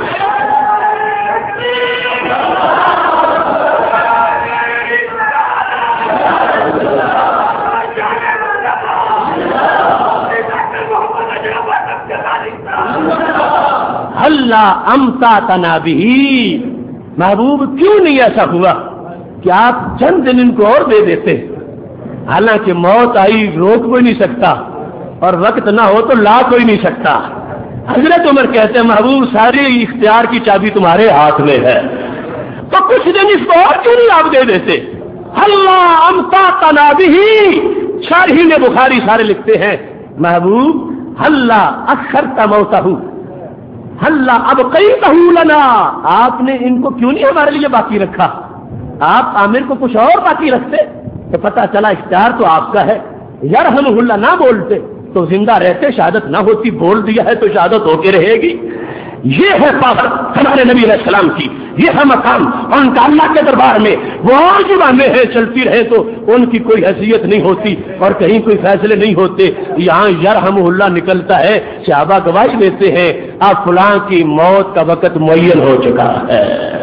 اللہ امتعتنا بہ، محبوب کیوں نہیں ایسا ہوا کہ آپ چند دن ان کو اور دے دیتے؟ حالانکہ موت آئی روک کوئی نہیں سکتا اور وقت نہ ہو تو لا کوئی نہیں سکتا۔ حضرت عمر کہتے ہیں محبوب ساری اختیار کی چابی تمہارے ہاتھ میں ہے، تو کچھ دن اس کو اور کیوں نہیں آپ دے دیتے؟ اللہ امتعتنا بہ، شارحین بخاری سارے لکھتے ہیں محبوب اللہ اخرت موتہ، اللہ ابقیتہ لنا، آپ نے ان کو کیوں نہیں ہمارے لیے باقی رکھا؟ آپ عامر کو کچھ اور باقی رکھتے تو پتہ چلا اختیار تو آپ کا ہے، یرحمہ اللہ نہ بولتے تو زندہ رہتے، شہادت نہ ہوتی، بول دیا ہے تو شہادت ہو کے رہے گی۔ یہ ہے پاور ہمارے نبی علیہ السلام کی، یہ ہے مقام، اور ان کا اللہ کے دربار میں وہ اور زبانیں ہیں چلتی رہے تو ان کی کوئی حیثیت نہیں ہوتی اور کہیں کوئی فیصلے نہیں ہوتے۔ یہاں یرحمہ اللہ نکلتا ہے، صحابہ گواہی دیتے ہیں اب فلاں کی موت کا وقت معین ہو چکا ہے۔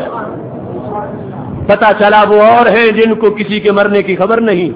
پتہ چلا وہ اور ہیں جن کو کسی کے مرنے کی خبر نہیں۔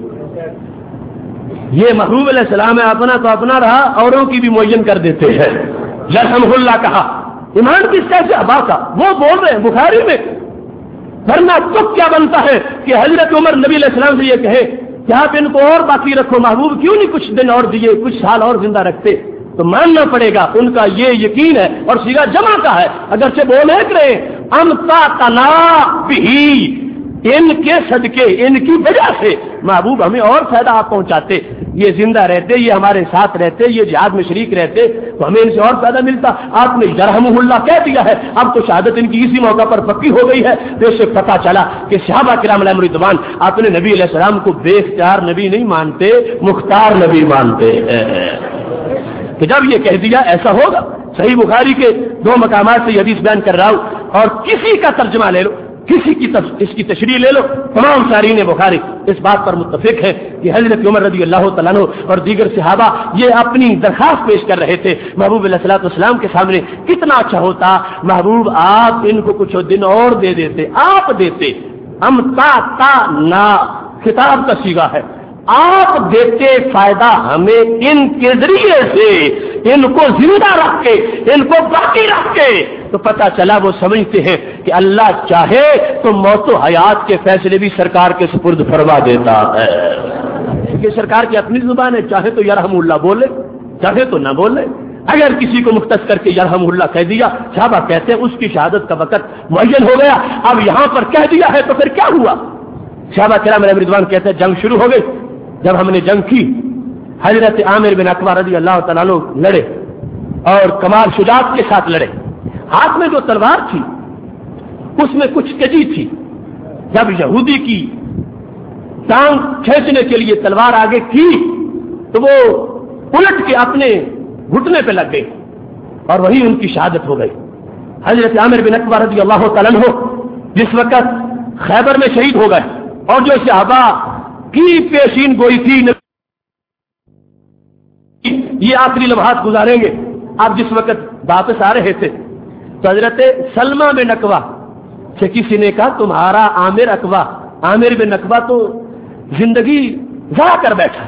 یہ محبوب علیہ السلام ہے، اپنا تو اپنا رہا، اوروں کی بھی معین کر دیتے ہیں۔ یرحمہ اللہ کہا، ایمان کس کیسے ابا کا، وہ بول رہے ہیں بخاری میں، ورنہ تو کیا بنتا ہے کہ حضرت عمر نبی علیہ السلام سے یہ کہے کہ آپ ان کو اور باقی رکھو، محبوب کیوں نہیں کچھ دن اور دیے، کچھ سال اور زندہ رکھتے؟ تو ماننا پڑے گا ان کا یہ یقین ہے، اور صیغہ جمع کا ہے، اگرچہ بولے کرے امتعتنا بہ، ان کے صدقے، ان کی وجہ سے محبوب ہمیں اور فائدہ آپ پہنچاتے، یہ زندہ رہتے، یہ ہمارے ساتھ رہتے، یہ جہاد میں شریک رہتے تو ہمیں ان سے اور فائدہ ملتا۔ آپ نے یرحمہ اللہ کہہ دیا ہے، اب تو شہادت ان کی اسی موقع پر پکی ہو گئی ہے۔ تو اس سے پتہ چلا کہ صحابہ کرام علیہم رضوان اپنے نبی علیہ السلام کو بے اختیار نبی نہیں مانتے، مختار نبی مانتے ہیں، کہ جب یہ کہہ دیا ایسا ہوگا۔ صحیح بخاری کے 2 مقامات سے یہ حدیث بیان کر رہا ہوں، اور کسی کا ترجمہ لے لو، کسی کی اس کی تشریح لے لو، تمام شارحین بخاری اس بات پر متفق ہے کہ حضرت عمر رضی اللہ تعالیٰ عنہ اور دیگر صحابہ یہ اپنی درخواست پیش کر رہے تھے محبوب علیہ الصلوۃ والسلام کے سامنے، کتنا اچھا ہوتا محبوب آپ ان کو کچھ دن اور دے دیتے، آپ دیتے، تا نا خطاب کا صیغہ ہے، آپ دیتے فائدہ ہمیں ان کے ذریعے سے، ان کو زندہ رکھ کے، ان کو باقی رکھ کے، تو پتہ چلا وہ سمجھتے ہیں کہ اللہ چاہے تو موت و حیات کے فیصلے بھی سرکار کے سپرد فرما دیتا ہے، کیونکہ سرکار کی اپنی زبان ہے، چاہے تو یرحم اللہ بولے، چاہے تو نہ بولے۔ اگر کسی کو مختص کر کے یرحم اللہ کہہ دیا، صحابہ کہتے ہیں اس کی شہادت کا وقت معین ہو گیا، اب یہاں پر کہہ دیا ہے تو پھر کیا ہوا؟ صحابہ کرام علیہم رضوان کہتے ہیں جنگ شروع ہو گئی، جب ہم نے جنگ کی حضرت عامر بن عقبہ رضی اللہ تعالیٰ عنہ لڑے اور کمال شجاعت کے ساتھ لڑے، ہاتھ میں جو تلوار تھی اس میں کچھ کجی تھی، جب یہودی کی ٹانگ کھینچنے کے لیے تلوار آگے کی تو وہ الٹ کے اپنے گھٹنے پہ لگ گئی اور وہی ان کی شہادت ہو گئی۔ حضرت عامر بن عقبہ رضی اللہ تعالیٰ عنہ جس وقت خیبر میں شہید ہو گئے اور جو صحابہ کی پیشین گوئی تھی یہ آخری لمحات گزاریں گے، آپ جس وقت واپس آ رہے تھے تو حضرت سلمہ بن عقبہ سے کسی نے کہا تمہارا عامر بن عقبہ تو زندگی ضائع کر بیٹھا۔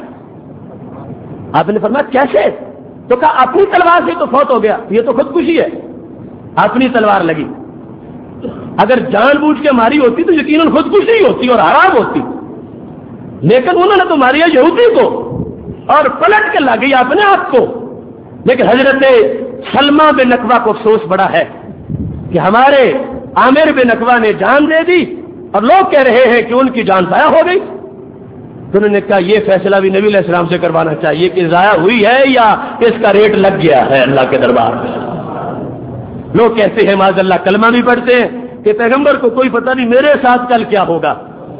آپ نے فرمایا کیسے؟ تو کہا اپنی تلوار سے تو فوت ہو گیا، یہ تو خودکشی ہے، اپنی تلوار لگی، اگر جان بوجھ کے ماری ہوتی تو یقیناً خودکشی ہوتی اور حرام ہوتی، لیکن انہوں نے تو ماریا یہودی کو اور پلٹ کے لگی اپنے آپ کو۔ لیکن حضرت سلمہ بن عقبہ کو افسوس بڑا ہے کہ ہمارے عامر بن عقبہ نے جان دے دی اور لوگ کہہ رہے ہیں کہ ان کی جان ضائع ہو گئی۔ تو انہوں نے کہا یہ فیصلہ بھی نبی علیہ السلام سے کروانا چاہیے کہ ضائع ہوئی ہے یا اس کا ریٹ لگ گیا ہے اللہ کے دربار میں۔ لوگ کہتے ہیں معاذ اللہ کلمہ بھی پڑھتے ہیں کہ پیغمبر کو کوئی پتہ نہیں میرے ساتھ کل کیا ہوگا،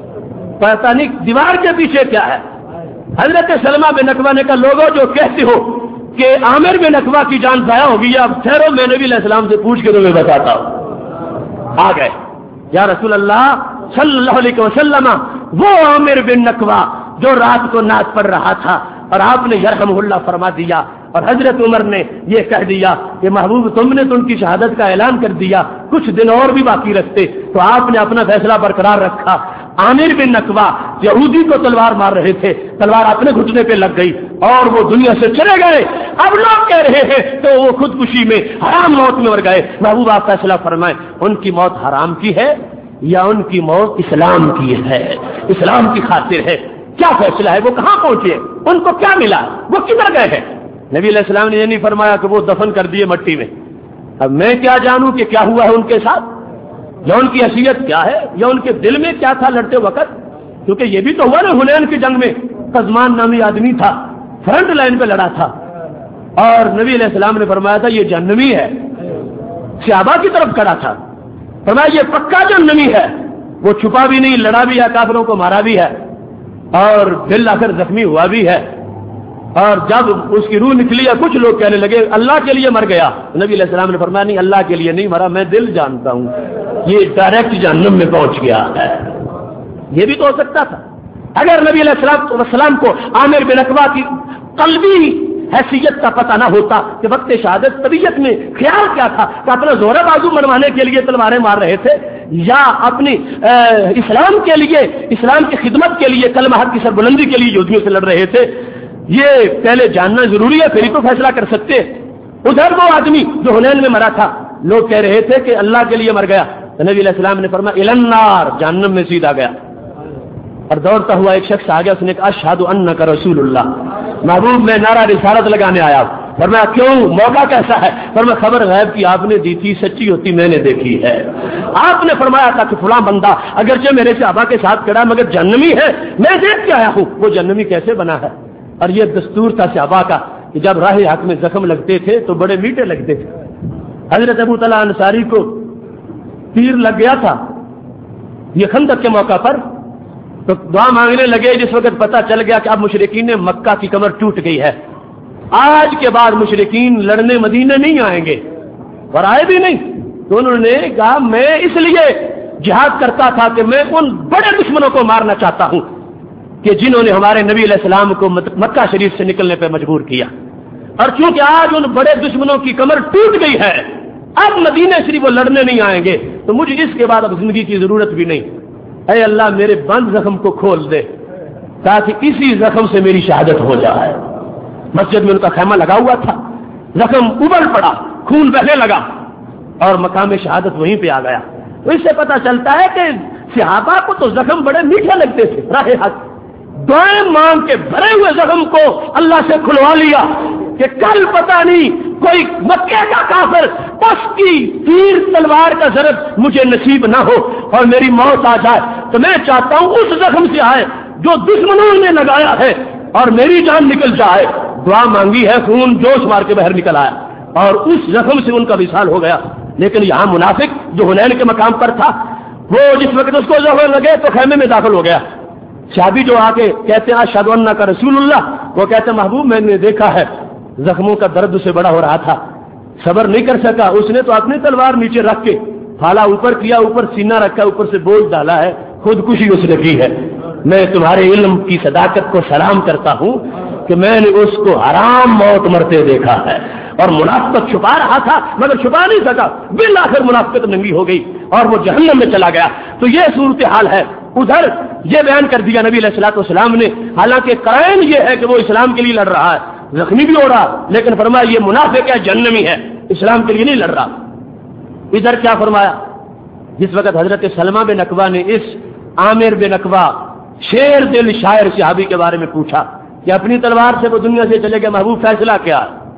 پتہ نہیں دیوار کے پیچھے کیا ہے۔ حضرت سلمہ بن عقبہ نے کہا لوگوں جو کہتے ہو کہ عامر بن عقبہ کی جان ضائع ہوگی، اب ٹھہرو میں نبی علیہ السلام سے پوچھ کے تمہیں بتاتا ہوں۔ آ گئے یا رسول اللہ صلی اللہ علیہ وسلم، وہ عامر بن عقبہ جو رات کو نعت پڑھ رہا تھا اور آپ نے یرحمہ اللہ فرما دیا اور حضرت عمر نے یہ کہہ دیا کہ محبوب تم نے تو ان کی شہادت کا اعلان کر دیا، کچھ دن اور بھی باقی رکھتے تو آپ نے اپنا فیصلہ برقرار رکھا۔ عامر بن عقبہ یہودی کو تلوار مار رہے تھے، تلوار اپنے گھٹنے پہ لگ گئی اور وہ دنیا سے چلے گئے۔ اب لوگ کہہ رہے ہیں تو وہ خودکشی میں حرام موت میں مر گئے۔ محبوب آپ فیصلہ فرمائیں ان کی موت حرام کی ہے یا ان کی موت اسلام کی ہے، اسلام کی خاطر ہے؟ کیا فیصلہ ہے؟ وہ کہاں پہنچے؟ ان کو کیا ملا؟ وہ کدھر گئے ہیں؟ نبی علیہ السلام نے یہ نہیں فرمایا کہ وہ دفن کر دیے مٹی میں۔ اب میں کیا جانوں کہ کیا ہوا ہے ان کے ساتھ، یا ان کی حیثیت کیا ہے، یا ان کے دل میں کیا تھا لڑتے وقت، کیونکہ یہ بھی تو ہوا نا حنین کی جنگ میں قزمان نامی آدمی تھا، فرنٹ لائن پہ لڑا تھا اور نبی علیہ السلام نے فرمایا تھا یہ جہنمی ہے، صحابہ کی طرف کھڑا تھا، فرمایا یہ پکا جہنمی ہے، وہ چھپا بھی نہیں، لڑا بھی ہے، کافروں کو مارا بھی ہے اور دل آخر زخمی ہوا بھی ہے۔ اور جب اس کی روح نکلی ہے کچھ لوگ کہنے لگے اللہ کے لیے مر گیا، نبی علیہ السلام نے فرمایا نہیں اللہ کے لیے نہیں مرا، میں دل جانتا ہوں یہ ڈائریکٹ جہنم میں پہنچ گیا ہے۔ یہ بھی تو ہو سکتا تھا اگر نبی علیہ السلام کو عامر بن عقبہ کی قلبی حیثیت کا پتہ نہ ہوتا کہ وقت شہادت طبیعت میں خیال کیا تھا کہ اپنا زورہ بازو منوانے کے لیے تلواریں مار رہے تھے یا اپنی اسلام کے لیے، اسلام کی خدمت کے لیے، کلمہ حق کی سربلندی کے لیے یہودیوں سے لڑ رہے تھے، یہ پہلے جاننا ضروری ہے پھر ہی تو فیصلہ کر سکتے۔ ادھر وہ آدمی جو حنین میں مرا تھا لوگ کہہ رہے تھے کہ اللہ کے لیے مر گیا، تو نبی علیہ السلام نے فرمایا الی النار، جہنم میں سیدھا گیا۔ اور دوڑتا ہوا ایک شخص آ گیا، اس نے کہا اشہد انک رسول اللہ، محبوب میں نعرہ رسالت لگانے آیا ہوں۔ فرمایا کیوں، موقع کیسا ہے؟ فرمایا خبر غیب کی آپ نے دی تھی، سچی ہوتی میں نے دیکھی ہے۔ آپ نے فرمایا تھا کہ فلاں بندہ اگرچہ میرے صحابہ کے ساتھ کھڑا مگر جہنمی ہے، میں دیکھ کے آیا ہوں وہ جہنمی کیسے بنا ہے۔ اور یہ دستور تھا صحابہ کا کہ جب راہ حق میں زخم لگتے تھے تو بڑے میٹھے لگتے تھے۔ حضرت ابو طلحہ انصاری کو تیر لگ گیا تھا یہ خندق کے موقع پر، تو دعا مانگنے لگے جس وقت پتہ چل گیا کہ اب مشرکین نے مکہ کی کمر ٹوٹ گئی ہے، آج کے بعد مشرکین لڑنے مدینے نہیں آئیں گے، اور آئے بھی نہیں۔ تو انہوں نے کہا میں اس لیے جہاد کرتا تھا کہ میں ان بڑے دشمنوں کو مارنا چاہتا ہوں کہ جنہوں نے ہمارے نبی علیہ السلام کو مکہ شریف سے نکلنے پہ مجبور کیا، اور چونکہ آج ان بڑے دشمنوں کی کمر ٹوٹ گئی ہے، اب مدینہ شریف وہ لڑنے نہیں آئیں گے، تو مجھے اس کے بعد اب زندگی کی ضرورت بھی نہیں، اے اللہ میرے بند زخم کو کھول دے تاکہ اسی زخم سے میری شہادت ہو جائے۔ مسجد میں ان کا خیمہ لگا ہوا تھا، زخم ابل پڑا، خون بہنے لگا اور مقام شہادت وہیں پہ آ گیا۔ تو اس سے پتہ چلتا ہے کہ صحابہ کو تو زخم بڑے میٹھے لگتے تھے، راہ حق دعائیں مانگ کے بھرے ہوئے زخم کو اللہ سے کھلوا لیا کہ کل پتہ نہیں کوئی مکے کا کافر اس کی تیر تلوار کا ضرب مجھے نصیب نہ ہو اور میری موت آ جائے، تو میں چاہتا ہوں اس زخم سے آئے جو دشمنوں نے لگایا ہے اور میری جان نکل جائے۔ دعا مانگی ہے، خون جوش مار کے باہر نکل آیا اور اس زخم سے ان کا وصال ہو گیا۔ لیکن یہاں منافق جو حنین کے مقام پر تھا، وہ جس وقت اس کو زخم لگے تو خیمے میں داخل ہو گیا۔ صحابی جو آگے کہتے ہیں اشہد انک رسول اللہ، وہ کہتے ہیں محبوب میں نے دیکھا ہے زخموں کا درد سے بڑا ہو رہا تھا، صبر نہیں کر سکا، اس نے تو اپنی تلوار نیچے رکھ کے پھالا اوپر کیا، اوپر سینہ رکھا، اوپر سے بوجھ ڈالا ہے، خودکشی اس نے کی ہے۔ میں تمہارے علم کی صداقت کو سلام کرتا ہوں کہ میں نے اس کو حرام موت مرتے دیکھا ہے، اور منافقت چھپا رہا تھا مگر چھپا نہیں سکا، بالآخر منافقت ننگی ہو گئی اور وہ جہنم میں چلا گیا۔ تو یہ صورتحال ہے۔ ادھر یہ بیان کر دیا نبی علیہ الصلوۃ والسلام نے، حالانکہ قرائن یہ ہے کہ وہ اسلام کے لیے لڑ رہا ہے، زخمی بھی ہو رہا، لیکن فرمایا یہ منافق ہے، جہنمی ہے، اسلام کے لیے نہیں لڑ رہا۔ ادھر کیا فرمایا؟ جس وقت حضرت سلمہ بن اکوع نے اس عامر بن اکوع شیر دل شاعر صحابی کے بارے میں پوچھا کہ اپنی تلوار سے وہ دنیا سے چلے گئے، محبوب فیصلہ کیا؟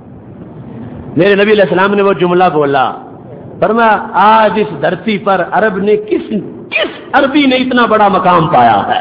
میرے نبی علیہ السلام نے وہ جملہ بولا، فرمایا آج اس دھرتی پر عرب نے کس عربی نے اتنا بڑا مقام پایا ہے؟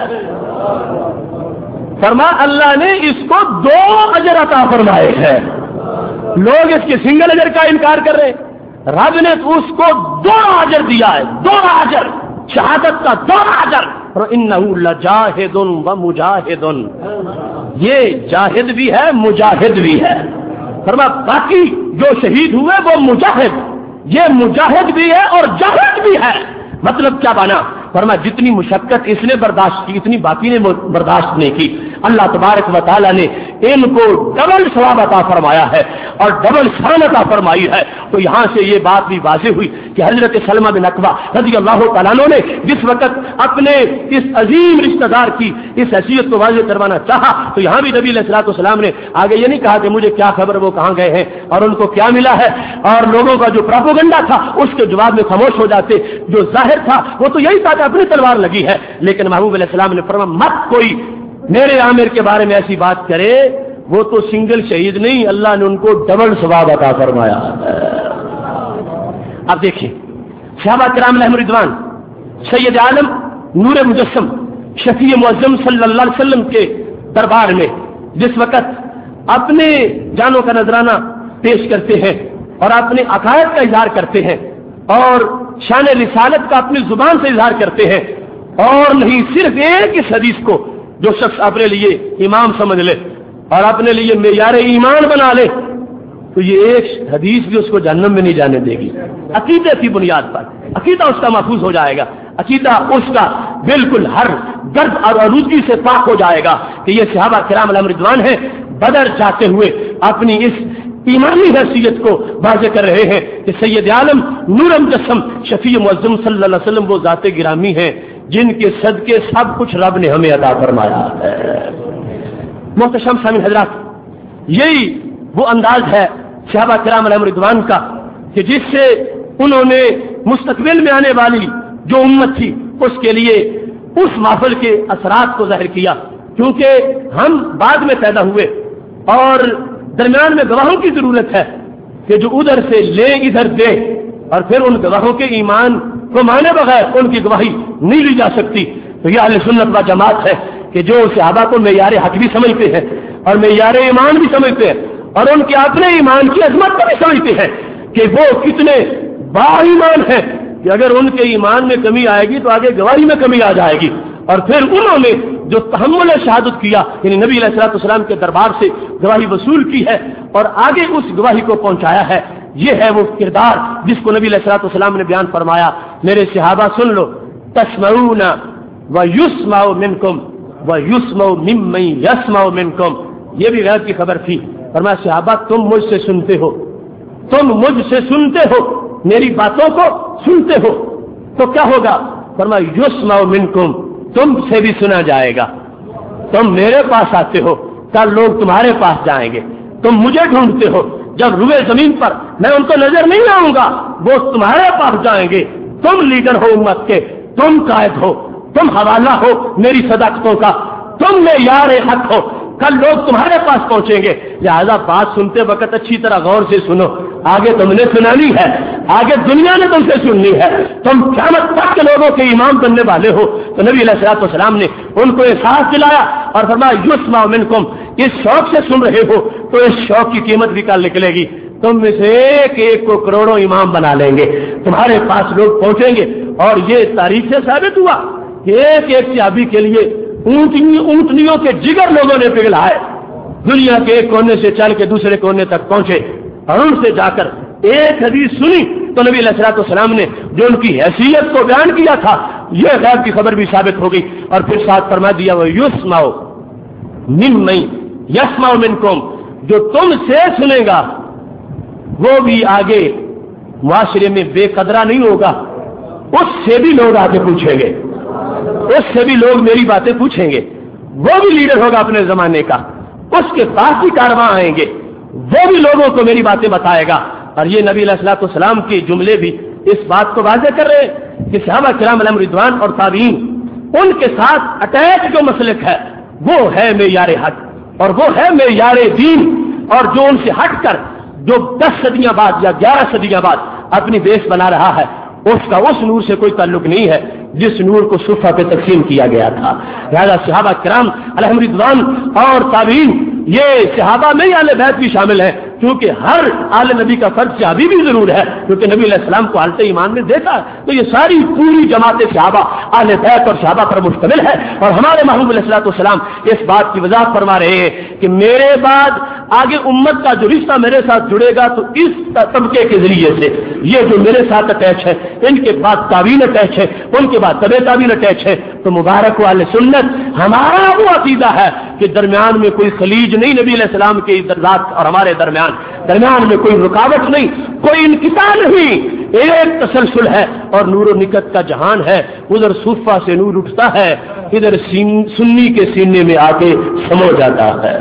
فرمایا اللہ نے اس کو 2 اجر عطا فرمائے ہیں، لوگ اس کے سنگل اجر کا انکار کر رہے، رب نے تو اس کو 2 اجر دیا ہے، 2 اجر، شہادت کا 2 اجر۔ انہ لجاہد ومجاہد، یہ جاہد بھی ہے مجاہد بھی ہے۔ فرمایا باقی جو شہید ہوئے وہ مجاہد، یہ مجاہد بھی ہے اور جاہد بھی ہے۔ مطلب کیا بنا؟ فرمایا جتنی مشقت اس نے برداشت کی اتنی باقی نے برداشت نہیں کی، اللہ تبارک و تعالیٰ نے ان کو ڈبل ثواب عطا فرمایا ہے اور ڈبل شان عطا فرمائی ہے۔ تو یہاں سے یہ بات بھی واضح ہوئی کہ حضرت سلمہ بن اکوع رضی اللہ تعالیٰ عنہ نے جس وقت اپنے اس عظیم رشتہ دار کی اس حیثیت کو واضح کروانا چاہا، تو یہاں بھی نبی علیہ الصلوۃ والسلام نے آگے یہ نہیں کہا کہ مجھے کیا خبر وہ کہاں گئے ہیں اور ان کو کیا ملا ہے، اور لوگوں کا جو پروپیگنڈا تھا اس کے جواب میں خاموش ہو جاتے۔ جو ظاہر تھا وہ تو یہی تھا کہ اپنی تلوار لگی ہے، لیکن محبوب علیہ السلام نے فرمایا مت کوئی میرے عامر کے بارے میں ایسی بات کرے، وہ تو سنگل شہید نہیں، اللہ نے ان کو ڈبل ثواب عطا فرمایا۔ اب دیکھیں صحابہ کرام علیہم رضوان، سید عالم نور مجسم شفیع معظم صلی اللہ علیہ وسلم کے دربار میں جس وقت اپنے جانوں کا نذرانہ پیش کرتے ہیں اور اپنے عقائد کا اظہار کرتے ہیں اور شان رسالت کا اپنی زبان سے اظہار کرتے ہیں، اور نہیں صرف ایک اس حدیث کو جو شخص اپنے لیے امام سمجھ لے اور اپنے لیے معیار ایمان بنا لے، تو یہ ایک حدیث بھی اس کو جہنم میں نہیں جانے دے گی۔ عقیدے کی بنیاد پر عقیدہ اس کا محفوظ ہو جائے گا، عقیدہ اس کا بالکل ہر گرد اور آلودگی سے پاک ہو جائے گا کہ یہ صحابہ کرام علیہم رضوان ہیں، بدر جاتے ہوئے اپنی اس ایمانی حیثیت کو واضح کر رہے ہیں کہ سید عالم نور مجسم شفیع معظم صلی اللہ علیہ وسلم وہ ذات گرامی ہیں جن کے صدقے سب کچھ رب نے ہمیں عطا فرمایا ہے۔ محتشم سامعین حضرات، یہی وہ انداز ہے صحابہ کرام علیہم رضوان کا کہ جس سے انہوں نے مستقبل میں آنے والی جو امت تھی اس کے لیے اس محفل کے اثرات کو ظاہر کیا، کیونکہ ہم بعد میں پیدا ہوئے اور درمیان میں گواہوں کی ضرورت ہے کہ جو ادھر سے لے ادھر دے، اور پھر ان گواہوں کے ایمان کو مانے بغیر ان کی گواہی نہیں لی جا سکتی۔ تو یہ اہل سنت و جماعت ہے کہ جو صحابہ کو معیار حق بھی سمجھتے ہیں اور معیار ایمان بھی سمجھتے ہیں اور ان کے اپنے ایمان کی عظمت کو بھی سمجھتے ہیں کہ وہ کتنے با ایمان ہیں کہ اگر ان کے ایمان میں کمی آئے گی تو آگے گواہی میں کمی آ جائے گی۔ اور پھر انہوں نے جو تحمل شہادت کیا، یعنی نبی علیہ الصلوۃ والسلام کے دربار سے گواہی وصول کی ہے اور آگے اس گواہی کو پہنچایا ہے، یہ ہے وہ کردار جس کو نبی علیہ الصلوۃ والسلام نے بیان فرمایا۔ میرے صحابہ سن لو، تسمعون ویسمع منکم ویسمع ممن یسمع منکم، یہ بھی غیب کی خبر تھی۔ فرمایا صحابہ تم مجھ سے سنتے ہو، تم مجھ سے سنتے ہو، میری باتوں کو سنتے ہو، تو کیا ہوگا؟ فرمایا یسمع منکم، تم سے بھی سنا جائے گا۔ تم میرے پاس آتے ہو، کل لوگ تمہارے پاس جائیں گے۔ تم مجھے ڈھونڈتے ہو، جب روئے زمین پر میں ان کو نظر نہیں آؤں گا، وہ تمہارے پاس جائیں گے۔ تم لیڈر ہو امت کے، تم قائد ہو، تم حوالہ ہو میری صداقتوں کا، تم معیار حق ہو، کل لوگ تمہارے پاس پہنچیں گے۔ لہذا بات سنتے وقت اچھی طرح غور سے سنو، آگے تم نے سنانی ہے، آگے دنیا نے تم سے سننی ہے، تم قیامت تک کے لوگوں کے امام بننے والے ہو۔ تو نبی علیہ الصلوۃ والسلام نے ان کو احساس دلایا اور فرمایا یسمع منکم، اس شوق سے سن رہے ہو تو اس شوق کی قیمت بھی کل نکلے گی۔ تم میں سے ایک ایک کو کروڑوں امام بنا لیں گے، تمہارے پاس لوگ پہنچیں گے۔ اور یہ تاریخ سے ثابت ہوا کہ ایک ایک صحابی کے لیے اونٹنیوں کے جگر لوگوں نے پگھلائے، دنیا کے ایک کونے سے چل کے دوسرے کونے تک پہنچے اور ان سے جا کر ایک حدیث سنی تو نبی علیہ الصلوۃ والسلام نے جو ان کی حیثیت کو بیان کیا تھا، یہ غیب کی خبر بھی ثابت ہو گئی۔ اور پھر ساتھ فرما دیا وہ یسمع ممن یسمع منکم، جو تم سے سنے گا وہ بھی آگے معاشرے میں بے قدرہ نہیں ہوگا، اس سے بھی لوگ آگے پوچھیں گے، اس سے بھی لوگ میری باتیں پوچھیں گے۔ وہ بھی لیڈر ہوگا اپنے زمانے کا، اس کے پاس بھی کارواں آئیں گے، وہ بھی لوگوں کو میری باتیں بتائے گا۔ اور یہ نبی علیہ الصلوۃ والسلام کے جملے بھی اس بات کو واضح کر رہے ہیں کہ صحابہ کرام علیہم رضوان اور تابعین، ان کے ساتھ اٹیچ جو مسلک ہے وہ ہے معیار حق اور وہ ہے معیار دین، اور جو ان سے ہٹ کر جو 10 صدیاں بعد یا 11 صدیاں بعد اپنی بیس بنا رہا ہے، اس کا اس نور سے کوئی تعلق نہیں ہے جس نور کو صفحہ پہ تقسیم کیا گیا تھا۔ لہذا صحابہ کرام علیہم رضوان اور تابعین، یہ صحابہ میں اہل بیت بھی شامل ہیں، کیونکہ ہر آل نبی کا فرد صحابی بھی ضرور ہے، کیونکہ نبی علیہ السلام کو حالت ایمان میں دیکھا، تو یہ ساری پوری جماعت صحابہ اہل بیت اور صحابہ پر مشتمل ہے۔ اور ہمارے محبوب علیہ الصلوۃ والسلام اس بات کی وضاحت فرما رہے ہیں کہ میرے بعد آگے امت کا جو رشتہ میرے ساتھ جڑے گا تو اس طبقے کے ذریعے سے، یہ جو میرے ساتھ اٹیچ ہے، ان کے بعد تابعین اٹیچ ہے، ان کے بعد تبع تابعین اٹیچ ہے، تو مبارک و اہل سنت ہمارا وہ عقیدہ ہے کہ درمیان میں کوئی خلیج نہیں، نبی علیہ السلام کے ذات اور ہمارے درمیان میں کوئی رکاوٹ نہیں، کوئی انقطاع نہیں، ایک تسلسل ہے اور نور و نکت کا جہان ہے۔ ادھر صوفہ سے نور اٹھتا ہے، ادھر سنی کے سینے میں آ کے سمو جاتا ہے۔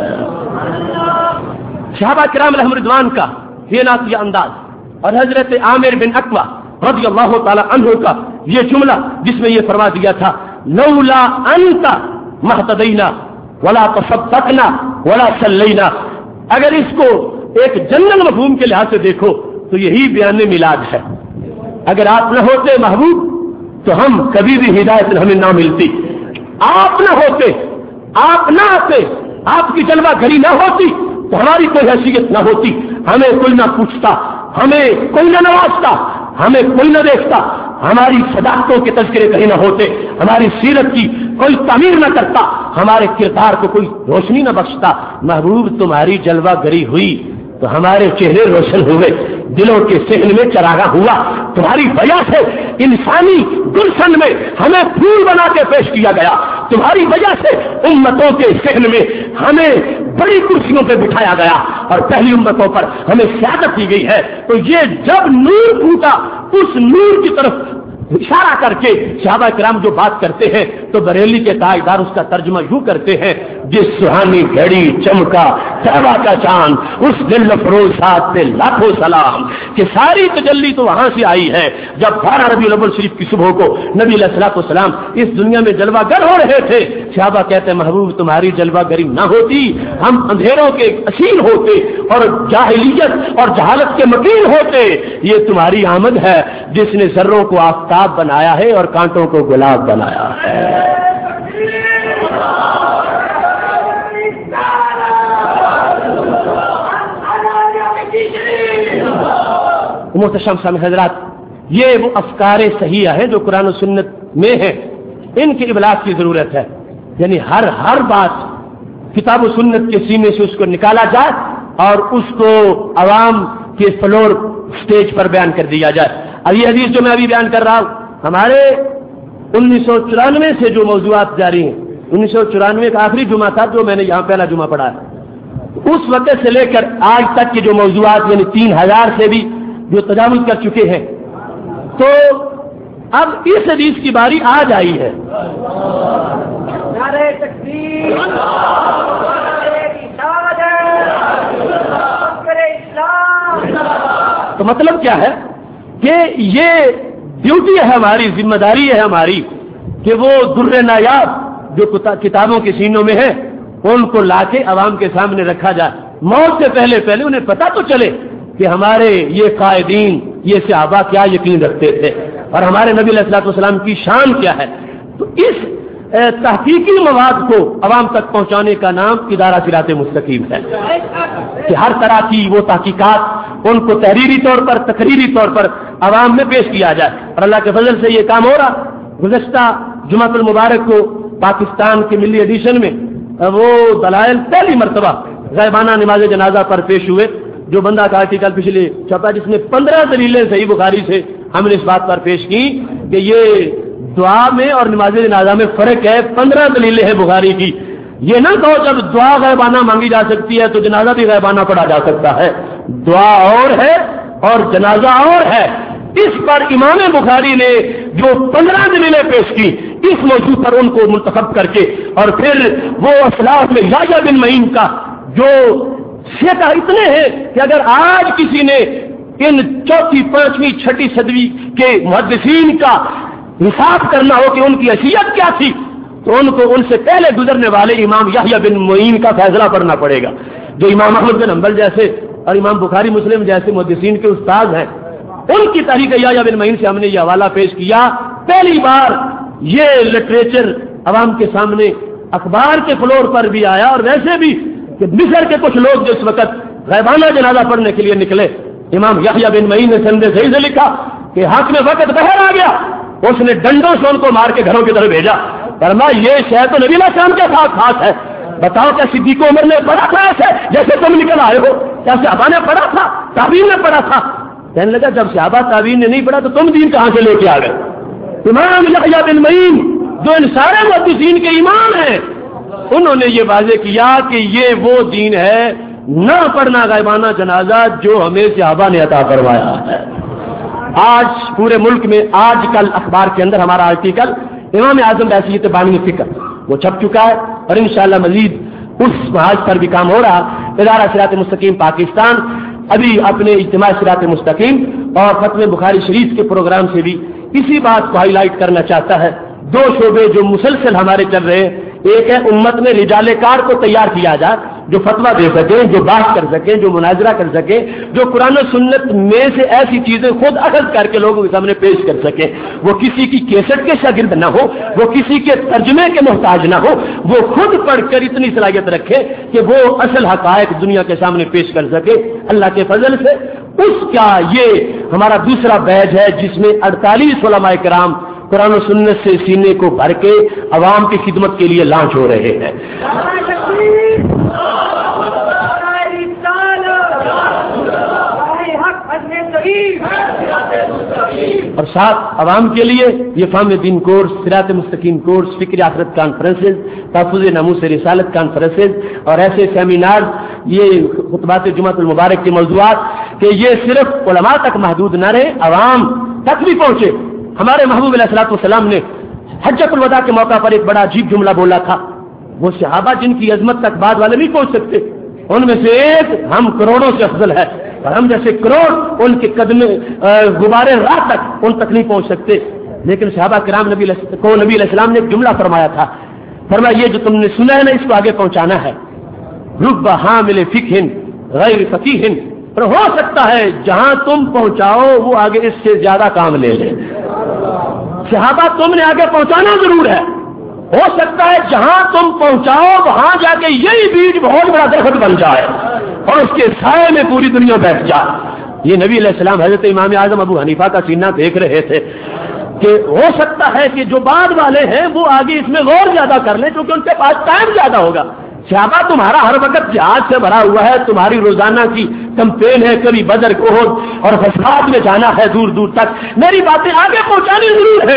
صحابہ کرام علیہم رضوان کا یہ نازیہ انداز اور حضرت عامر بن عقبہ رضی اللہ تعالی عنہ کا یہ جملہ جس میں یہ فرما دیا تھا لولا انت مہتدینا ولا تصدقنا ولا صلینا، اگر اس کو ایک جنرل مفہوم کے لحاظ سے دیکھو تو یہی بیان میلاد ہے۔ اگر آپ نہ ہوتے محبوب تو ہم کبھی بھی ہدایت ہمیں نہ ملتی، آپ نہ ہوتے، آپ نہ آتے، آپ کی جلوہ گری نہ ہوتی تو ہماری کوئی حیثیت نہ ہوتی، ہمیں کوئی نہ پوچھتا، ہمیں کوئی نہ نوازتا، ہمیں کوئی نہ دیکھتا، ہماری صداقتوں کے تذکرے کہیں نہ ہوتے، ہماری سیرت کی کوئی تعمیر نہ کرتا، ہمارے کردار کو کوئی روشنی نہ بخشتا۔ محبوب تمہاری جلوہ گری ہوئی تو ہمارے چہرے روشن ہوئے، دلوں کے صحن میں چراغاں ہوا، تمہاری وجہ سے انسانی گلشن میں ہمیں پھول بنا کے پیش کیا گیا، تمہاری وجہ سے امتوں کے صحن میں ہمیں بڑی کرسیوں پہ بٹھایا گیا اور پہلی امتوں پر ہمیں سیادت دی گئی ہے۔ تو یہ جب نور پھوٹا، اس نور کی طرف اشارہ کر کے صحابہ کرام جو بات کرتے ہیں تو بریلی کے تاجدار اس کا ترجمہ یوں کرتے ہیں جس سہانی گھڑی چمکا تیبہ کا چاند اس دل فروز ساتھ پہ لاکھوں سلام، کہ ساری تجلی تو وہاں سے آئی ہے جب 12 ربیع الاول شریف کی صبح کو نبی علیہ الصلوۃ والسلام اس دنیا میں جلوہ گر ہو رہے تھے۔ صحابہ کہتے ہیں محبوب تمہاری جلوہ گری نہ ہوتی، ہم اندھیروں کے اسیر ہوتے اور جاہلیت اور جہالت کے مکین ہوتے۔ یہ تمہاری آمد ہے جس نے ذروں کو آفتاب بنایا ہے اور کانٹوں کو گلاب بنایا ہے۔ محتشم سامع حضرات، یہ وہ افکار صحیحہ ہیں جو قرآن و سنت میں ہیں، ان کی ابلاغ کی ضرورت ہے، یعنی ہر بات کتاب و سنت کے سینے سے اس کو نکالا جائے اور اس کو عوام کے فلور سٹیج پر بیان کر دیا جائے۔ اب یہ حدیث جو میں ابھی بیان کر رہا ہوں، ہمارے 1994 سے جو موضوعات جاری ہیں، 1994 کا آخری جمعہ تھا جو میں نے یہاں پہلا جمعہ پڑھا ہے، اس وقت سے لے کر آج تک کے جو موضوعات یعنی 3000 سے بھی جو تجاوز کر چکے ہیں، تو اب اس حدیث کی باری آج آئی ہے۔ نعرہ تکبیر، تو مطلب کیا ہے کہ یہ ڈیوٹی ہے ہماری، ذمہ داری ہے ہماری کہ وہ در نایاب جو کتابوں کے سینوں میں ہے ان کو لا کے عوام کے سامنے رکھا جائے، موت سے پہلے پہلے انہیں پتہ تو چلے کہ ہمارے یہ قائدین، یہ صحابہ کیا یقین رکھتے تھے اور ہمارے نبی علیہ الصلوۃ والسلام کی شان کیا ہے۔ تو اس تحقیقی مواد کو عوام تک پہنچانے کا نام ادارہ صراط مستقیم ہے کہ ہر طرح کی وہ تحقیقات ان کو تحریری طور پر، تقریری طور پر عوام میں پیش کیا جائے، اور اللہ کے فضل سے یہ کام ہو رہا۔ گزشتہ جمعۃ المبارک کو پاکستان کے ملی ایڈیشن میں وہ دلائل پہلی مرتبہ غائبانہ نماز جنازہ پر پیش ہوئے، جو بندہ کا آرٹیکل پچھلے چھپا جس میں 15 دلیلیں صحیح بخاری سے ہم نے اس بات پر پیش کی کہ یہ دعا میں اور نماز جنازہ میں فرق ہے، 15 دلیلیں ہیں بخاری کی۔ یہ نہ کہو جب دعا غائبانہ مانگی جا سکتی ہے تو جنازہ بھی غائبانہ پڑھا جا سکتا ہے، دعا اور ہے اور جنازہ اور ہے۔ اس پر امام بخاری نے جو 15 دلیلیں پیش کی اس موضوع پر ان کو منتخب کر کے، اور پھر وہ اسلاف میں یحییٰ بن معین کا جو شیخ اتنے ہیں کہ اگر آج کسی نے ان 4ویں 5ویں 6ٹھی صدی کے محدثین کا حساب کرنا ہو کہ ان کی حیثیت کیا تھی تو ان کو ان سے پہلے گزرنے والے امام یحییٰ بن معین کا فیصلہ پڑھنا پڑے گا، جو امام احمد بن حنبل جیسے اور امام بخاری مسلم جیسے محدثین کے استاد ہیں۔ ان کی تحریک یحییٰ بن معین سے ہم نے یہ حوالہ پیش کیا۔ پہلی بار یہ لٹریچر عوام کے سامنے اخبار کے فلور پر بھی آیا، اور ویسے بھی کہ مصر کے کچھ لوگ جس وقت غائبانہ جنازہ پڑھنے کے لیے نکلے، امام یحییٰ بن معین نے سند صحیح سے لکھا کہ حق میں وقت بہر آ گیا، اس نے ڈنڈوں سے ان کو مار کے گھروں کی طرف بھیجا، فرمایا یہ شے تو نبی علیہ السلام کے ساتھ خاص ہے، بتاؤ کیا صدیق عمر نے پڑھا تھا ایسے جیسے تم نکل آئے ہو؟ کیا صحابہ نے پڑھا تھا؟ تابعین نے پڑھا تھا؟ کہنے لگا جب صحابہ تابعین نے نہیں پڑھا تو تم دین کہاں سے لے کے آ گئے؟ امام یحییٰ بن معین جو ان سارے محدثین کے امام ہیں، انہوں نے یہ واضح کیا کہ یہ وہ دین ہے نہ پڑھنا غائبانہ جنازہ جو ہمیں صحابہ نے عطا کروایا ہے۔ آج پورے ملک میں آج کل اخبار کے اندر ہمارا آرٹیکل امام اعظم بحیثیت بانی فکر وہ چھپ چکا ہے، اور انشاءاللہ مزید اس محاذ پر بھی کام ہو رہا۔ ادارہ صراط مستقیم پاکستان ابھی اپنے اجتماع صراط مستقیم اور ختم بخاری شریف کے پروگرام سے بھی اسی بات کو ہائی لائٹ کرنا چاہتا ہے۔ 2 شعبے جو مسلسل ہمارے چل رہے ہیں، ایک ہے امت میں رجال کار کو تیار کیا جائے جو فتویٰ دے سکیں، جو بحث کر سکیں، جو مناظرہ کر سکیں، جو قرآن و سنت میں سے ایسی چیزیں خود اخذ کر کے لوگوں کے سامنے پیش کر سکیں، وہ کسی کی کیسٹ کے شاگرد نہ ہو، وہ کسی کے ترجمے کے محتاج نہ ہو، وہ خود پڑھ کر اتنی صلاحیت رکھے کہ وہ اصل حقائق دنیا کے سامنے پیش کر سکے۔ اللہ کے فضل سے اس کا یہ ہمارا دوسرا بیچ ہے جس میں 48 علماء کرام قرآن و سنت سے سینے کو بھر کے عوام کی خدمت کے لیے لانچ ہو رہے ہیں۔ اور ساتھ عوام کے لیے یہ فہم دین کورس، صراط مستقیم کورس، فکر آخرت کانفرنسز، تحفظ ناموس رسالت کانفرنسز اور ایسے سیمینار، یہ خطبات جمعۃ المبارک کے موضوعات کہ یہ صرف علماء تک محدود نہ رہے، عوام تک بھی پہنچے۔ ہمارے محبوب علیہ الصلوۃ والسلام نے حجۃ الوداع کے موقع پر ایک بڑا عجیب جملہ بولا تھا، وہ صحابہ جن کی عظمت تک بعد والے نہیں پہنچ سکتے، ان میں سے ایک ہم کروڑوں سے افضل ہے، اور ہم جیسے کروڑ ان کے قدم غبارے راہ تک ان تک نہیں پہنچ سکتے۔ لیکن صحابہ کرام نبی علیہ السلام نے ایک جملہ فرمایا تھا، فرمایا یہ جو تم نے سنا ہے نا اس کو آگے پہنچانا ہے۔ رب حامل فقہ غیر فقیہ، پر ہو سکتا ہے جہاں تم پہنچاؤ وہ آگے اس سے زیادہ کام لے لے۔ صحابہ تم نے آگے پہنچانا ضرور ہے، ہو سکتا ہے جہاں تم پہنچاؤ وہاں جا کے یہی بیج بہت بڑا درخت بن جائے اور اس کے سائے میں پوری دنیا بیٹھ جائے۔ یہ نبی علیہ السلام حضرت امام اعظم ابو حنیفہ کا سینہ دیکھ رہے تھے کہ ہو سکتا ہے کہ جو بعد والے ہیں وہ آگے اس میں غور زیادہ کر لیں کیونکہ ان کے پاس ٹائم زیادہ ہوگا۔ صحابہ تمہارا ہر وقت جہاد سے بھرا ہوا ہے، تمہاری روزانہ کی کمپین ہے، کبھی بدر احد اور فساد میں جانا ہے دور دور تک، میری باتیں آگے پہنچانی ضرور ہے،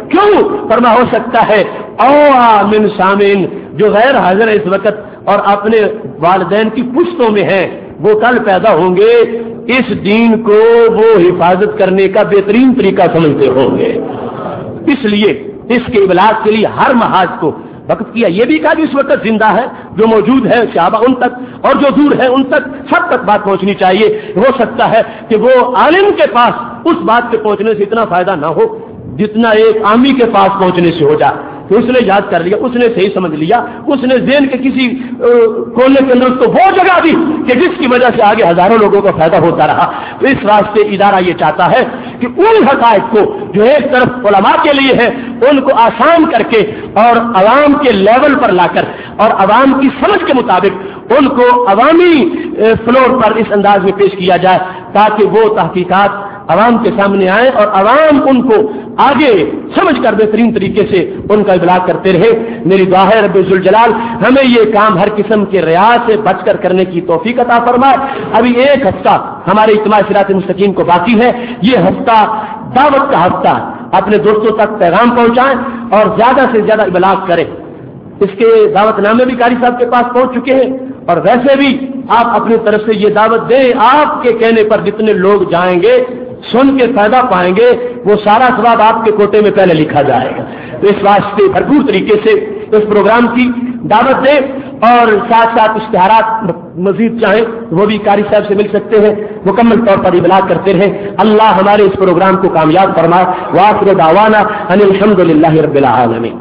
کیوں؟ فرما ہو سکتا ہے او من سامن جو غیر حاضر ہے اس وقت اور اپنے والدین کی پشتوں میں ہیں، وہ کل پیدا ہوں گے، اس دین کو وہ حفاظت کرنے کا بہترین طریقہ سمجھتے ہوں گے، اس لیے اس کے ابلاغ کے لیے ہر محاذ کو وقت کیا۔ یہ بھی کہا جو اس وقت زندہ ہے، جو موجود ہے صحابہ ان تک، اور جو دور ہے ان تک، سب تک بات پہنچنی چاہیے۔ ہو سکتا ہے کہ وہ عالم کے پاس اس بات کے پہنچنے سے اتنا فائدہ نہ ہو جتنا ایک عامی کے پاس پہنچنے سے ہو جائے، تو اس نے یاد کر لیا، اس نے صحیح سمجھ لیا، اس نے ذہن کے کسی کونے کے اندر اس کو وہ جگہ دی کہ جس کی وجہ سے آگے ہزاروں لوگوں کو فائدہ ہوتا رہا۔ تو اس واسطے ادارہ یہ چاہتا ہے کہ ان حقائق کو جو ایک طرف علماء کے لیے ہے ان کو آسان کر کے اور عوام کے لیول پر لا کر اور عوام کی سمجھ کے مطابق ان کو عوامی فلور پر اس انداز میں پیش کیا جائے تاکہ وہ تحقیقات عوام کے سامنے آئے اور عوام ان کو آگے سمجھ کر بہترین طریقے سے ان کا ابلاغ کرتے رہے۔ میری دعا ہے رب ذوالجلال ہمیں یہ کام ہر قسم کے ریا سے بچ کر کرنے کی توفیق عطا فرمائے۔ ابھی ایک ہفتہ ہمارے اجتماع صراط مستقیم کو باقی ہے، یہ ہفتہ دعوت کا ہفتہ، اپنے دوستوں تک پیغام پہنچائیں اور زیادہ سے زیادہ ابلاغ کریں۔ اس کے دعوت نامے بھی قاری صاحب کے پاس پہنچ چکے ہیں، اور ویسے بھی آپ اپنی طرف سے یہ دعوت دیں، آپ کے کہنے پر جتنے لوگ جائیں گے سن کے فائدہ پائیں گے، وہ سارا ثواب آپ کے کوٹے میں پہلے لکھا جائے گا۔ تو اس واسطے بھرپور طریقے سے اس پروگرام کی دعوت دیں، اور ساتھ ساتھ اشتہارات مزید چاہیں وہ بھی قاری صاحب سے مل سکتے ہیں، مکمل طور پر ابلاغ کرتے رہیں۔ اللہ ہمارے اس پروگرام کو کامیاب فرمائے۔ وآخر دعوانا ان الحمد للہ رب العالمین۔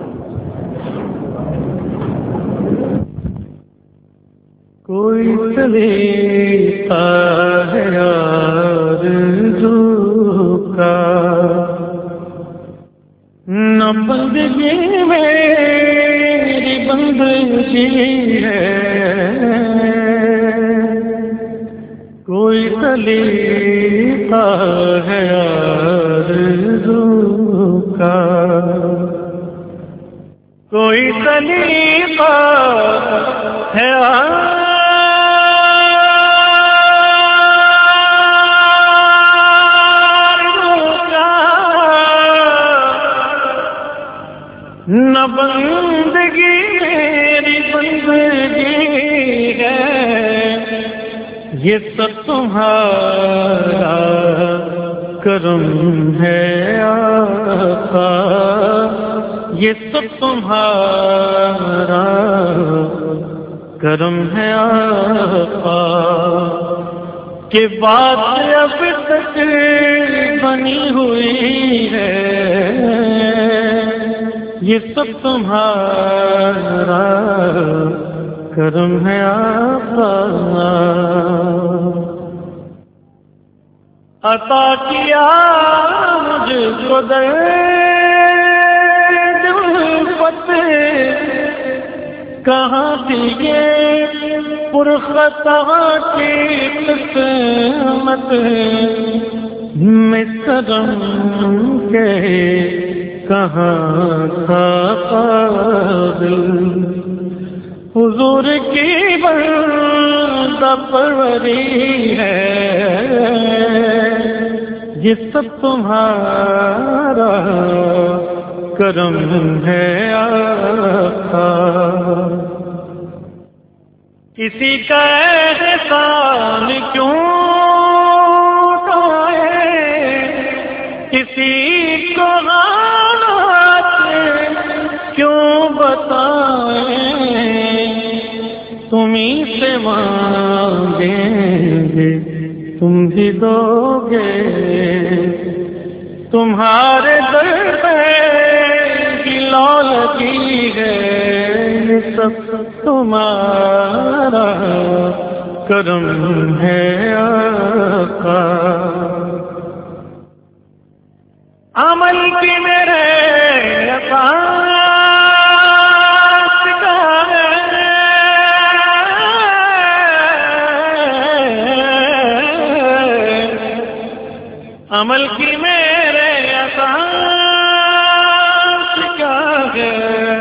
کوئی طریقہ ہے آرزو کا، نہ بندگی میری بندگی ہے، کوئی طریقہ ہے آرزو کا، کوئی طریقہ ہے نہ بندگی میری بندگی ہے، یہ سب تمہارا کرم ہے آقا، یہ سب تمہارا کرم ہے آقا، کہ بات اب تک بنی ہوئی ہے، یہ سب تمہارا کرم ہے آقا، عطا کیا مجھ کو درد الفت، کہاں تھی یہ پرخطا کی قسمت، میں کرم کے کہاں تھا قابل، حضور کی بندہ پروری ہے، یہ سب تمہارا کرم ہے آقا، کسی کا احسان کیوں ٹھائے، کسی کو کیوں بتائیں، تمہیں سے مانگیں گے تم بھی دو گے، تمہارے در پہ گلا لگی ہے، یہ سب تمہارا کرم ہے آقا، عمل کی میرے عمل کی میرے اساس کیا ہے،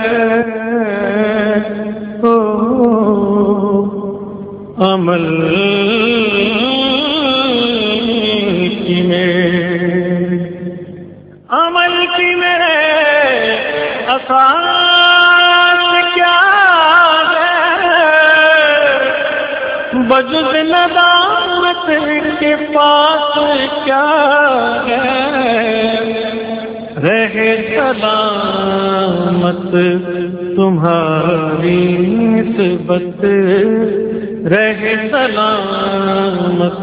عمل کی میرے اساس کیا ہے بجز ندامت کے پاس کیا ہے رہے سلامت تمہاری نسبت رہے سلامت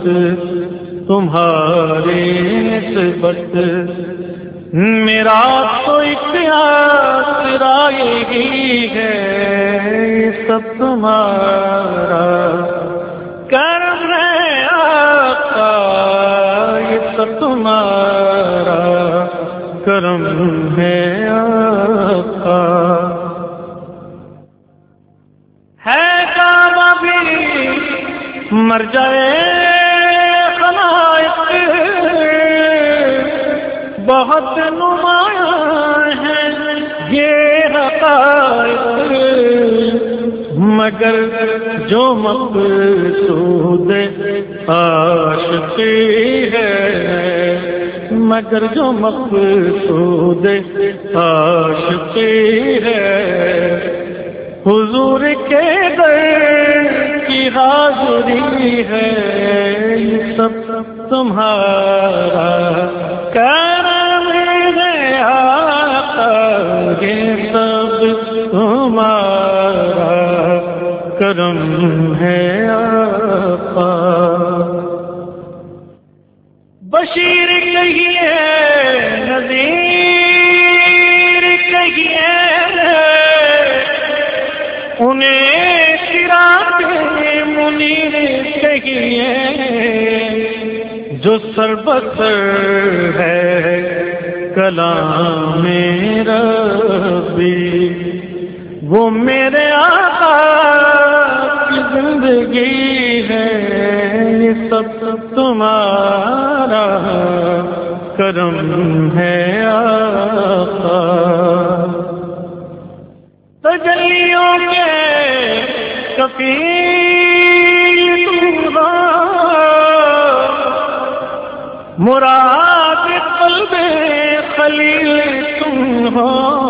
تمہاری نسبت میرا تو آسرا یہی ہے سب تمہارا کرم ہے آقا یہ سب تمہارا کرم ہے آقا ہے کعبہ بھی مر جائے خلائق بہت نمایاں ہے یہ حقائق مگر جو مقصود عاشقی ہے مگر جو مقصود عاشقی ہے حضور کے در کی حاضری ہے یہ سب تمہارا کرم ہے آقا یہ سب تمہارا کرم ہے آقا بشیر کہیے نذیر کہیے انہیں چراغ منیر کہیے جو سربسر ہے کلام ربی وہ میرے آقا کی زندگی ہے یہ سب تمہارا کرم ہے آقا تجلیوں کے کفیل تم ہو مراد قلب خلیل تم ہو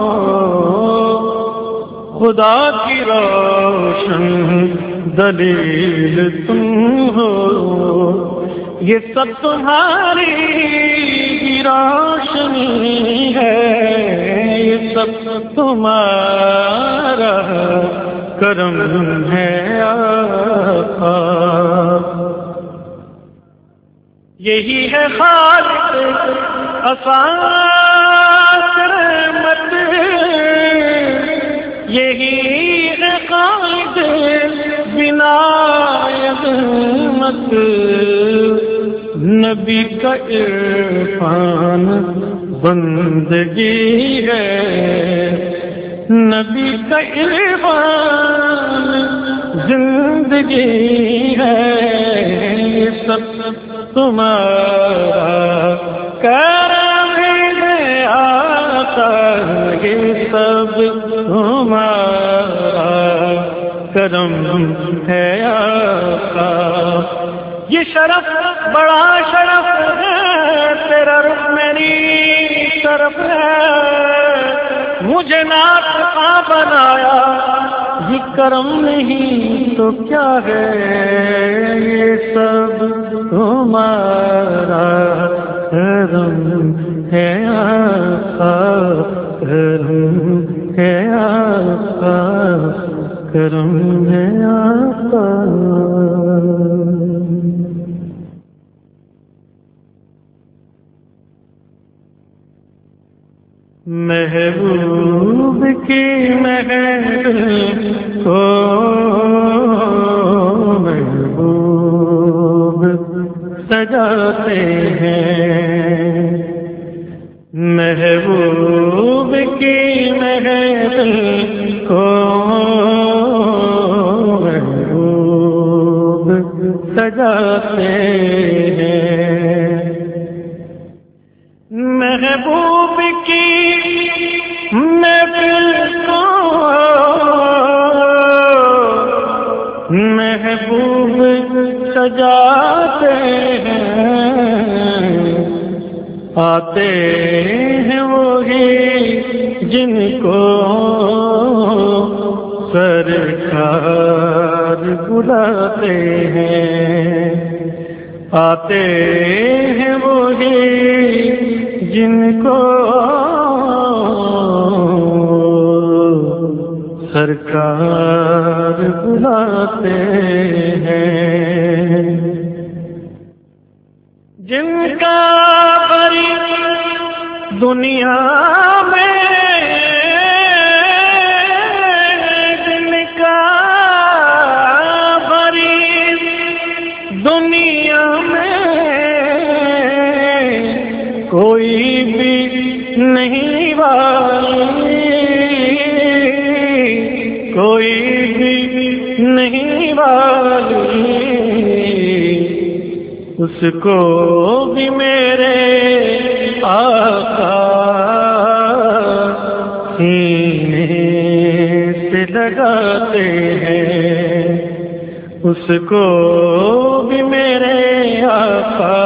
خدا کی روشن دلیل تم ہو یہ سب تمہاری روشنی ہے یہ سب تمہارا کرم ہے آقا یہی ہے خالق اساس رحمت یہی ہے قائد بنا عظمت نبی کا عرفان بندگی ہے نبی کا عرفان زندگی ہے یہ سب تمہارا کرم ہے آقا یہ سب تمہارا کرم ہے آقا یہ شرف بڑا شرف ہے تیرا رخ میری طرف ہے مجھے ناطقہ بنایا یہ کرم نہیں تو کیا ہے یہ سب تمہارا کرم ہے آقا کرم ہے آقا کرم ہے آقا محبوب کی محفل کو محبوب سجاتے ہیں محبوب کی محفل کو محبوب سجاتے ہیں محبوب کی محفل کو محبوب سجاتے ہیں آتے ہیں وہی جن کو سرکار بلاتے ہیں، آتے ہیں وہی جن کو سرکار بلاتے ہیں، جن کا بری دنیا میں، جن کا بری دنیا میں کوئی بھی نہیں والی، کوئی بھی نہیں والی، اس کو بھی میرے آقا سینے سے لگاتے ہیں، اس کو بھی میرے آقا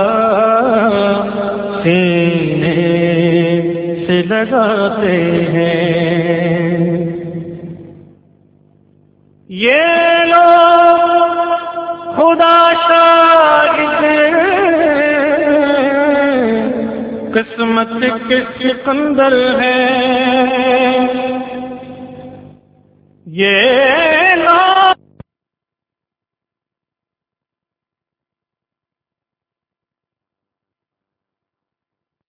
سینے سے لگاتے ہیں۔ یہ لوگ خدا شاہد قسمت کے سکندر ہے، یہ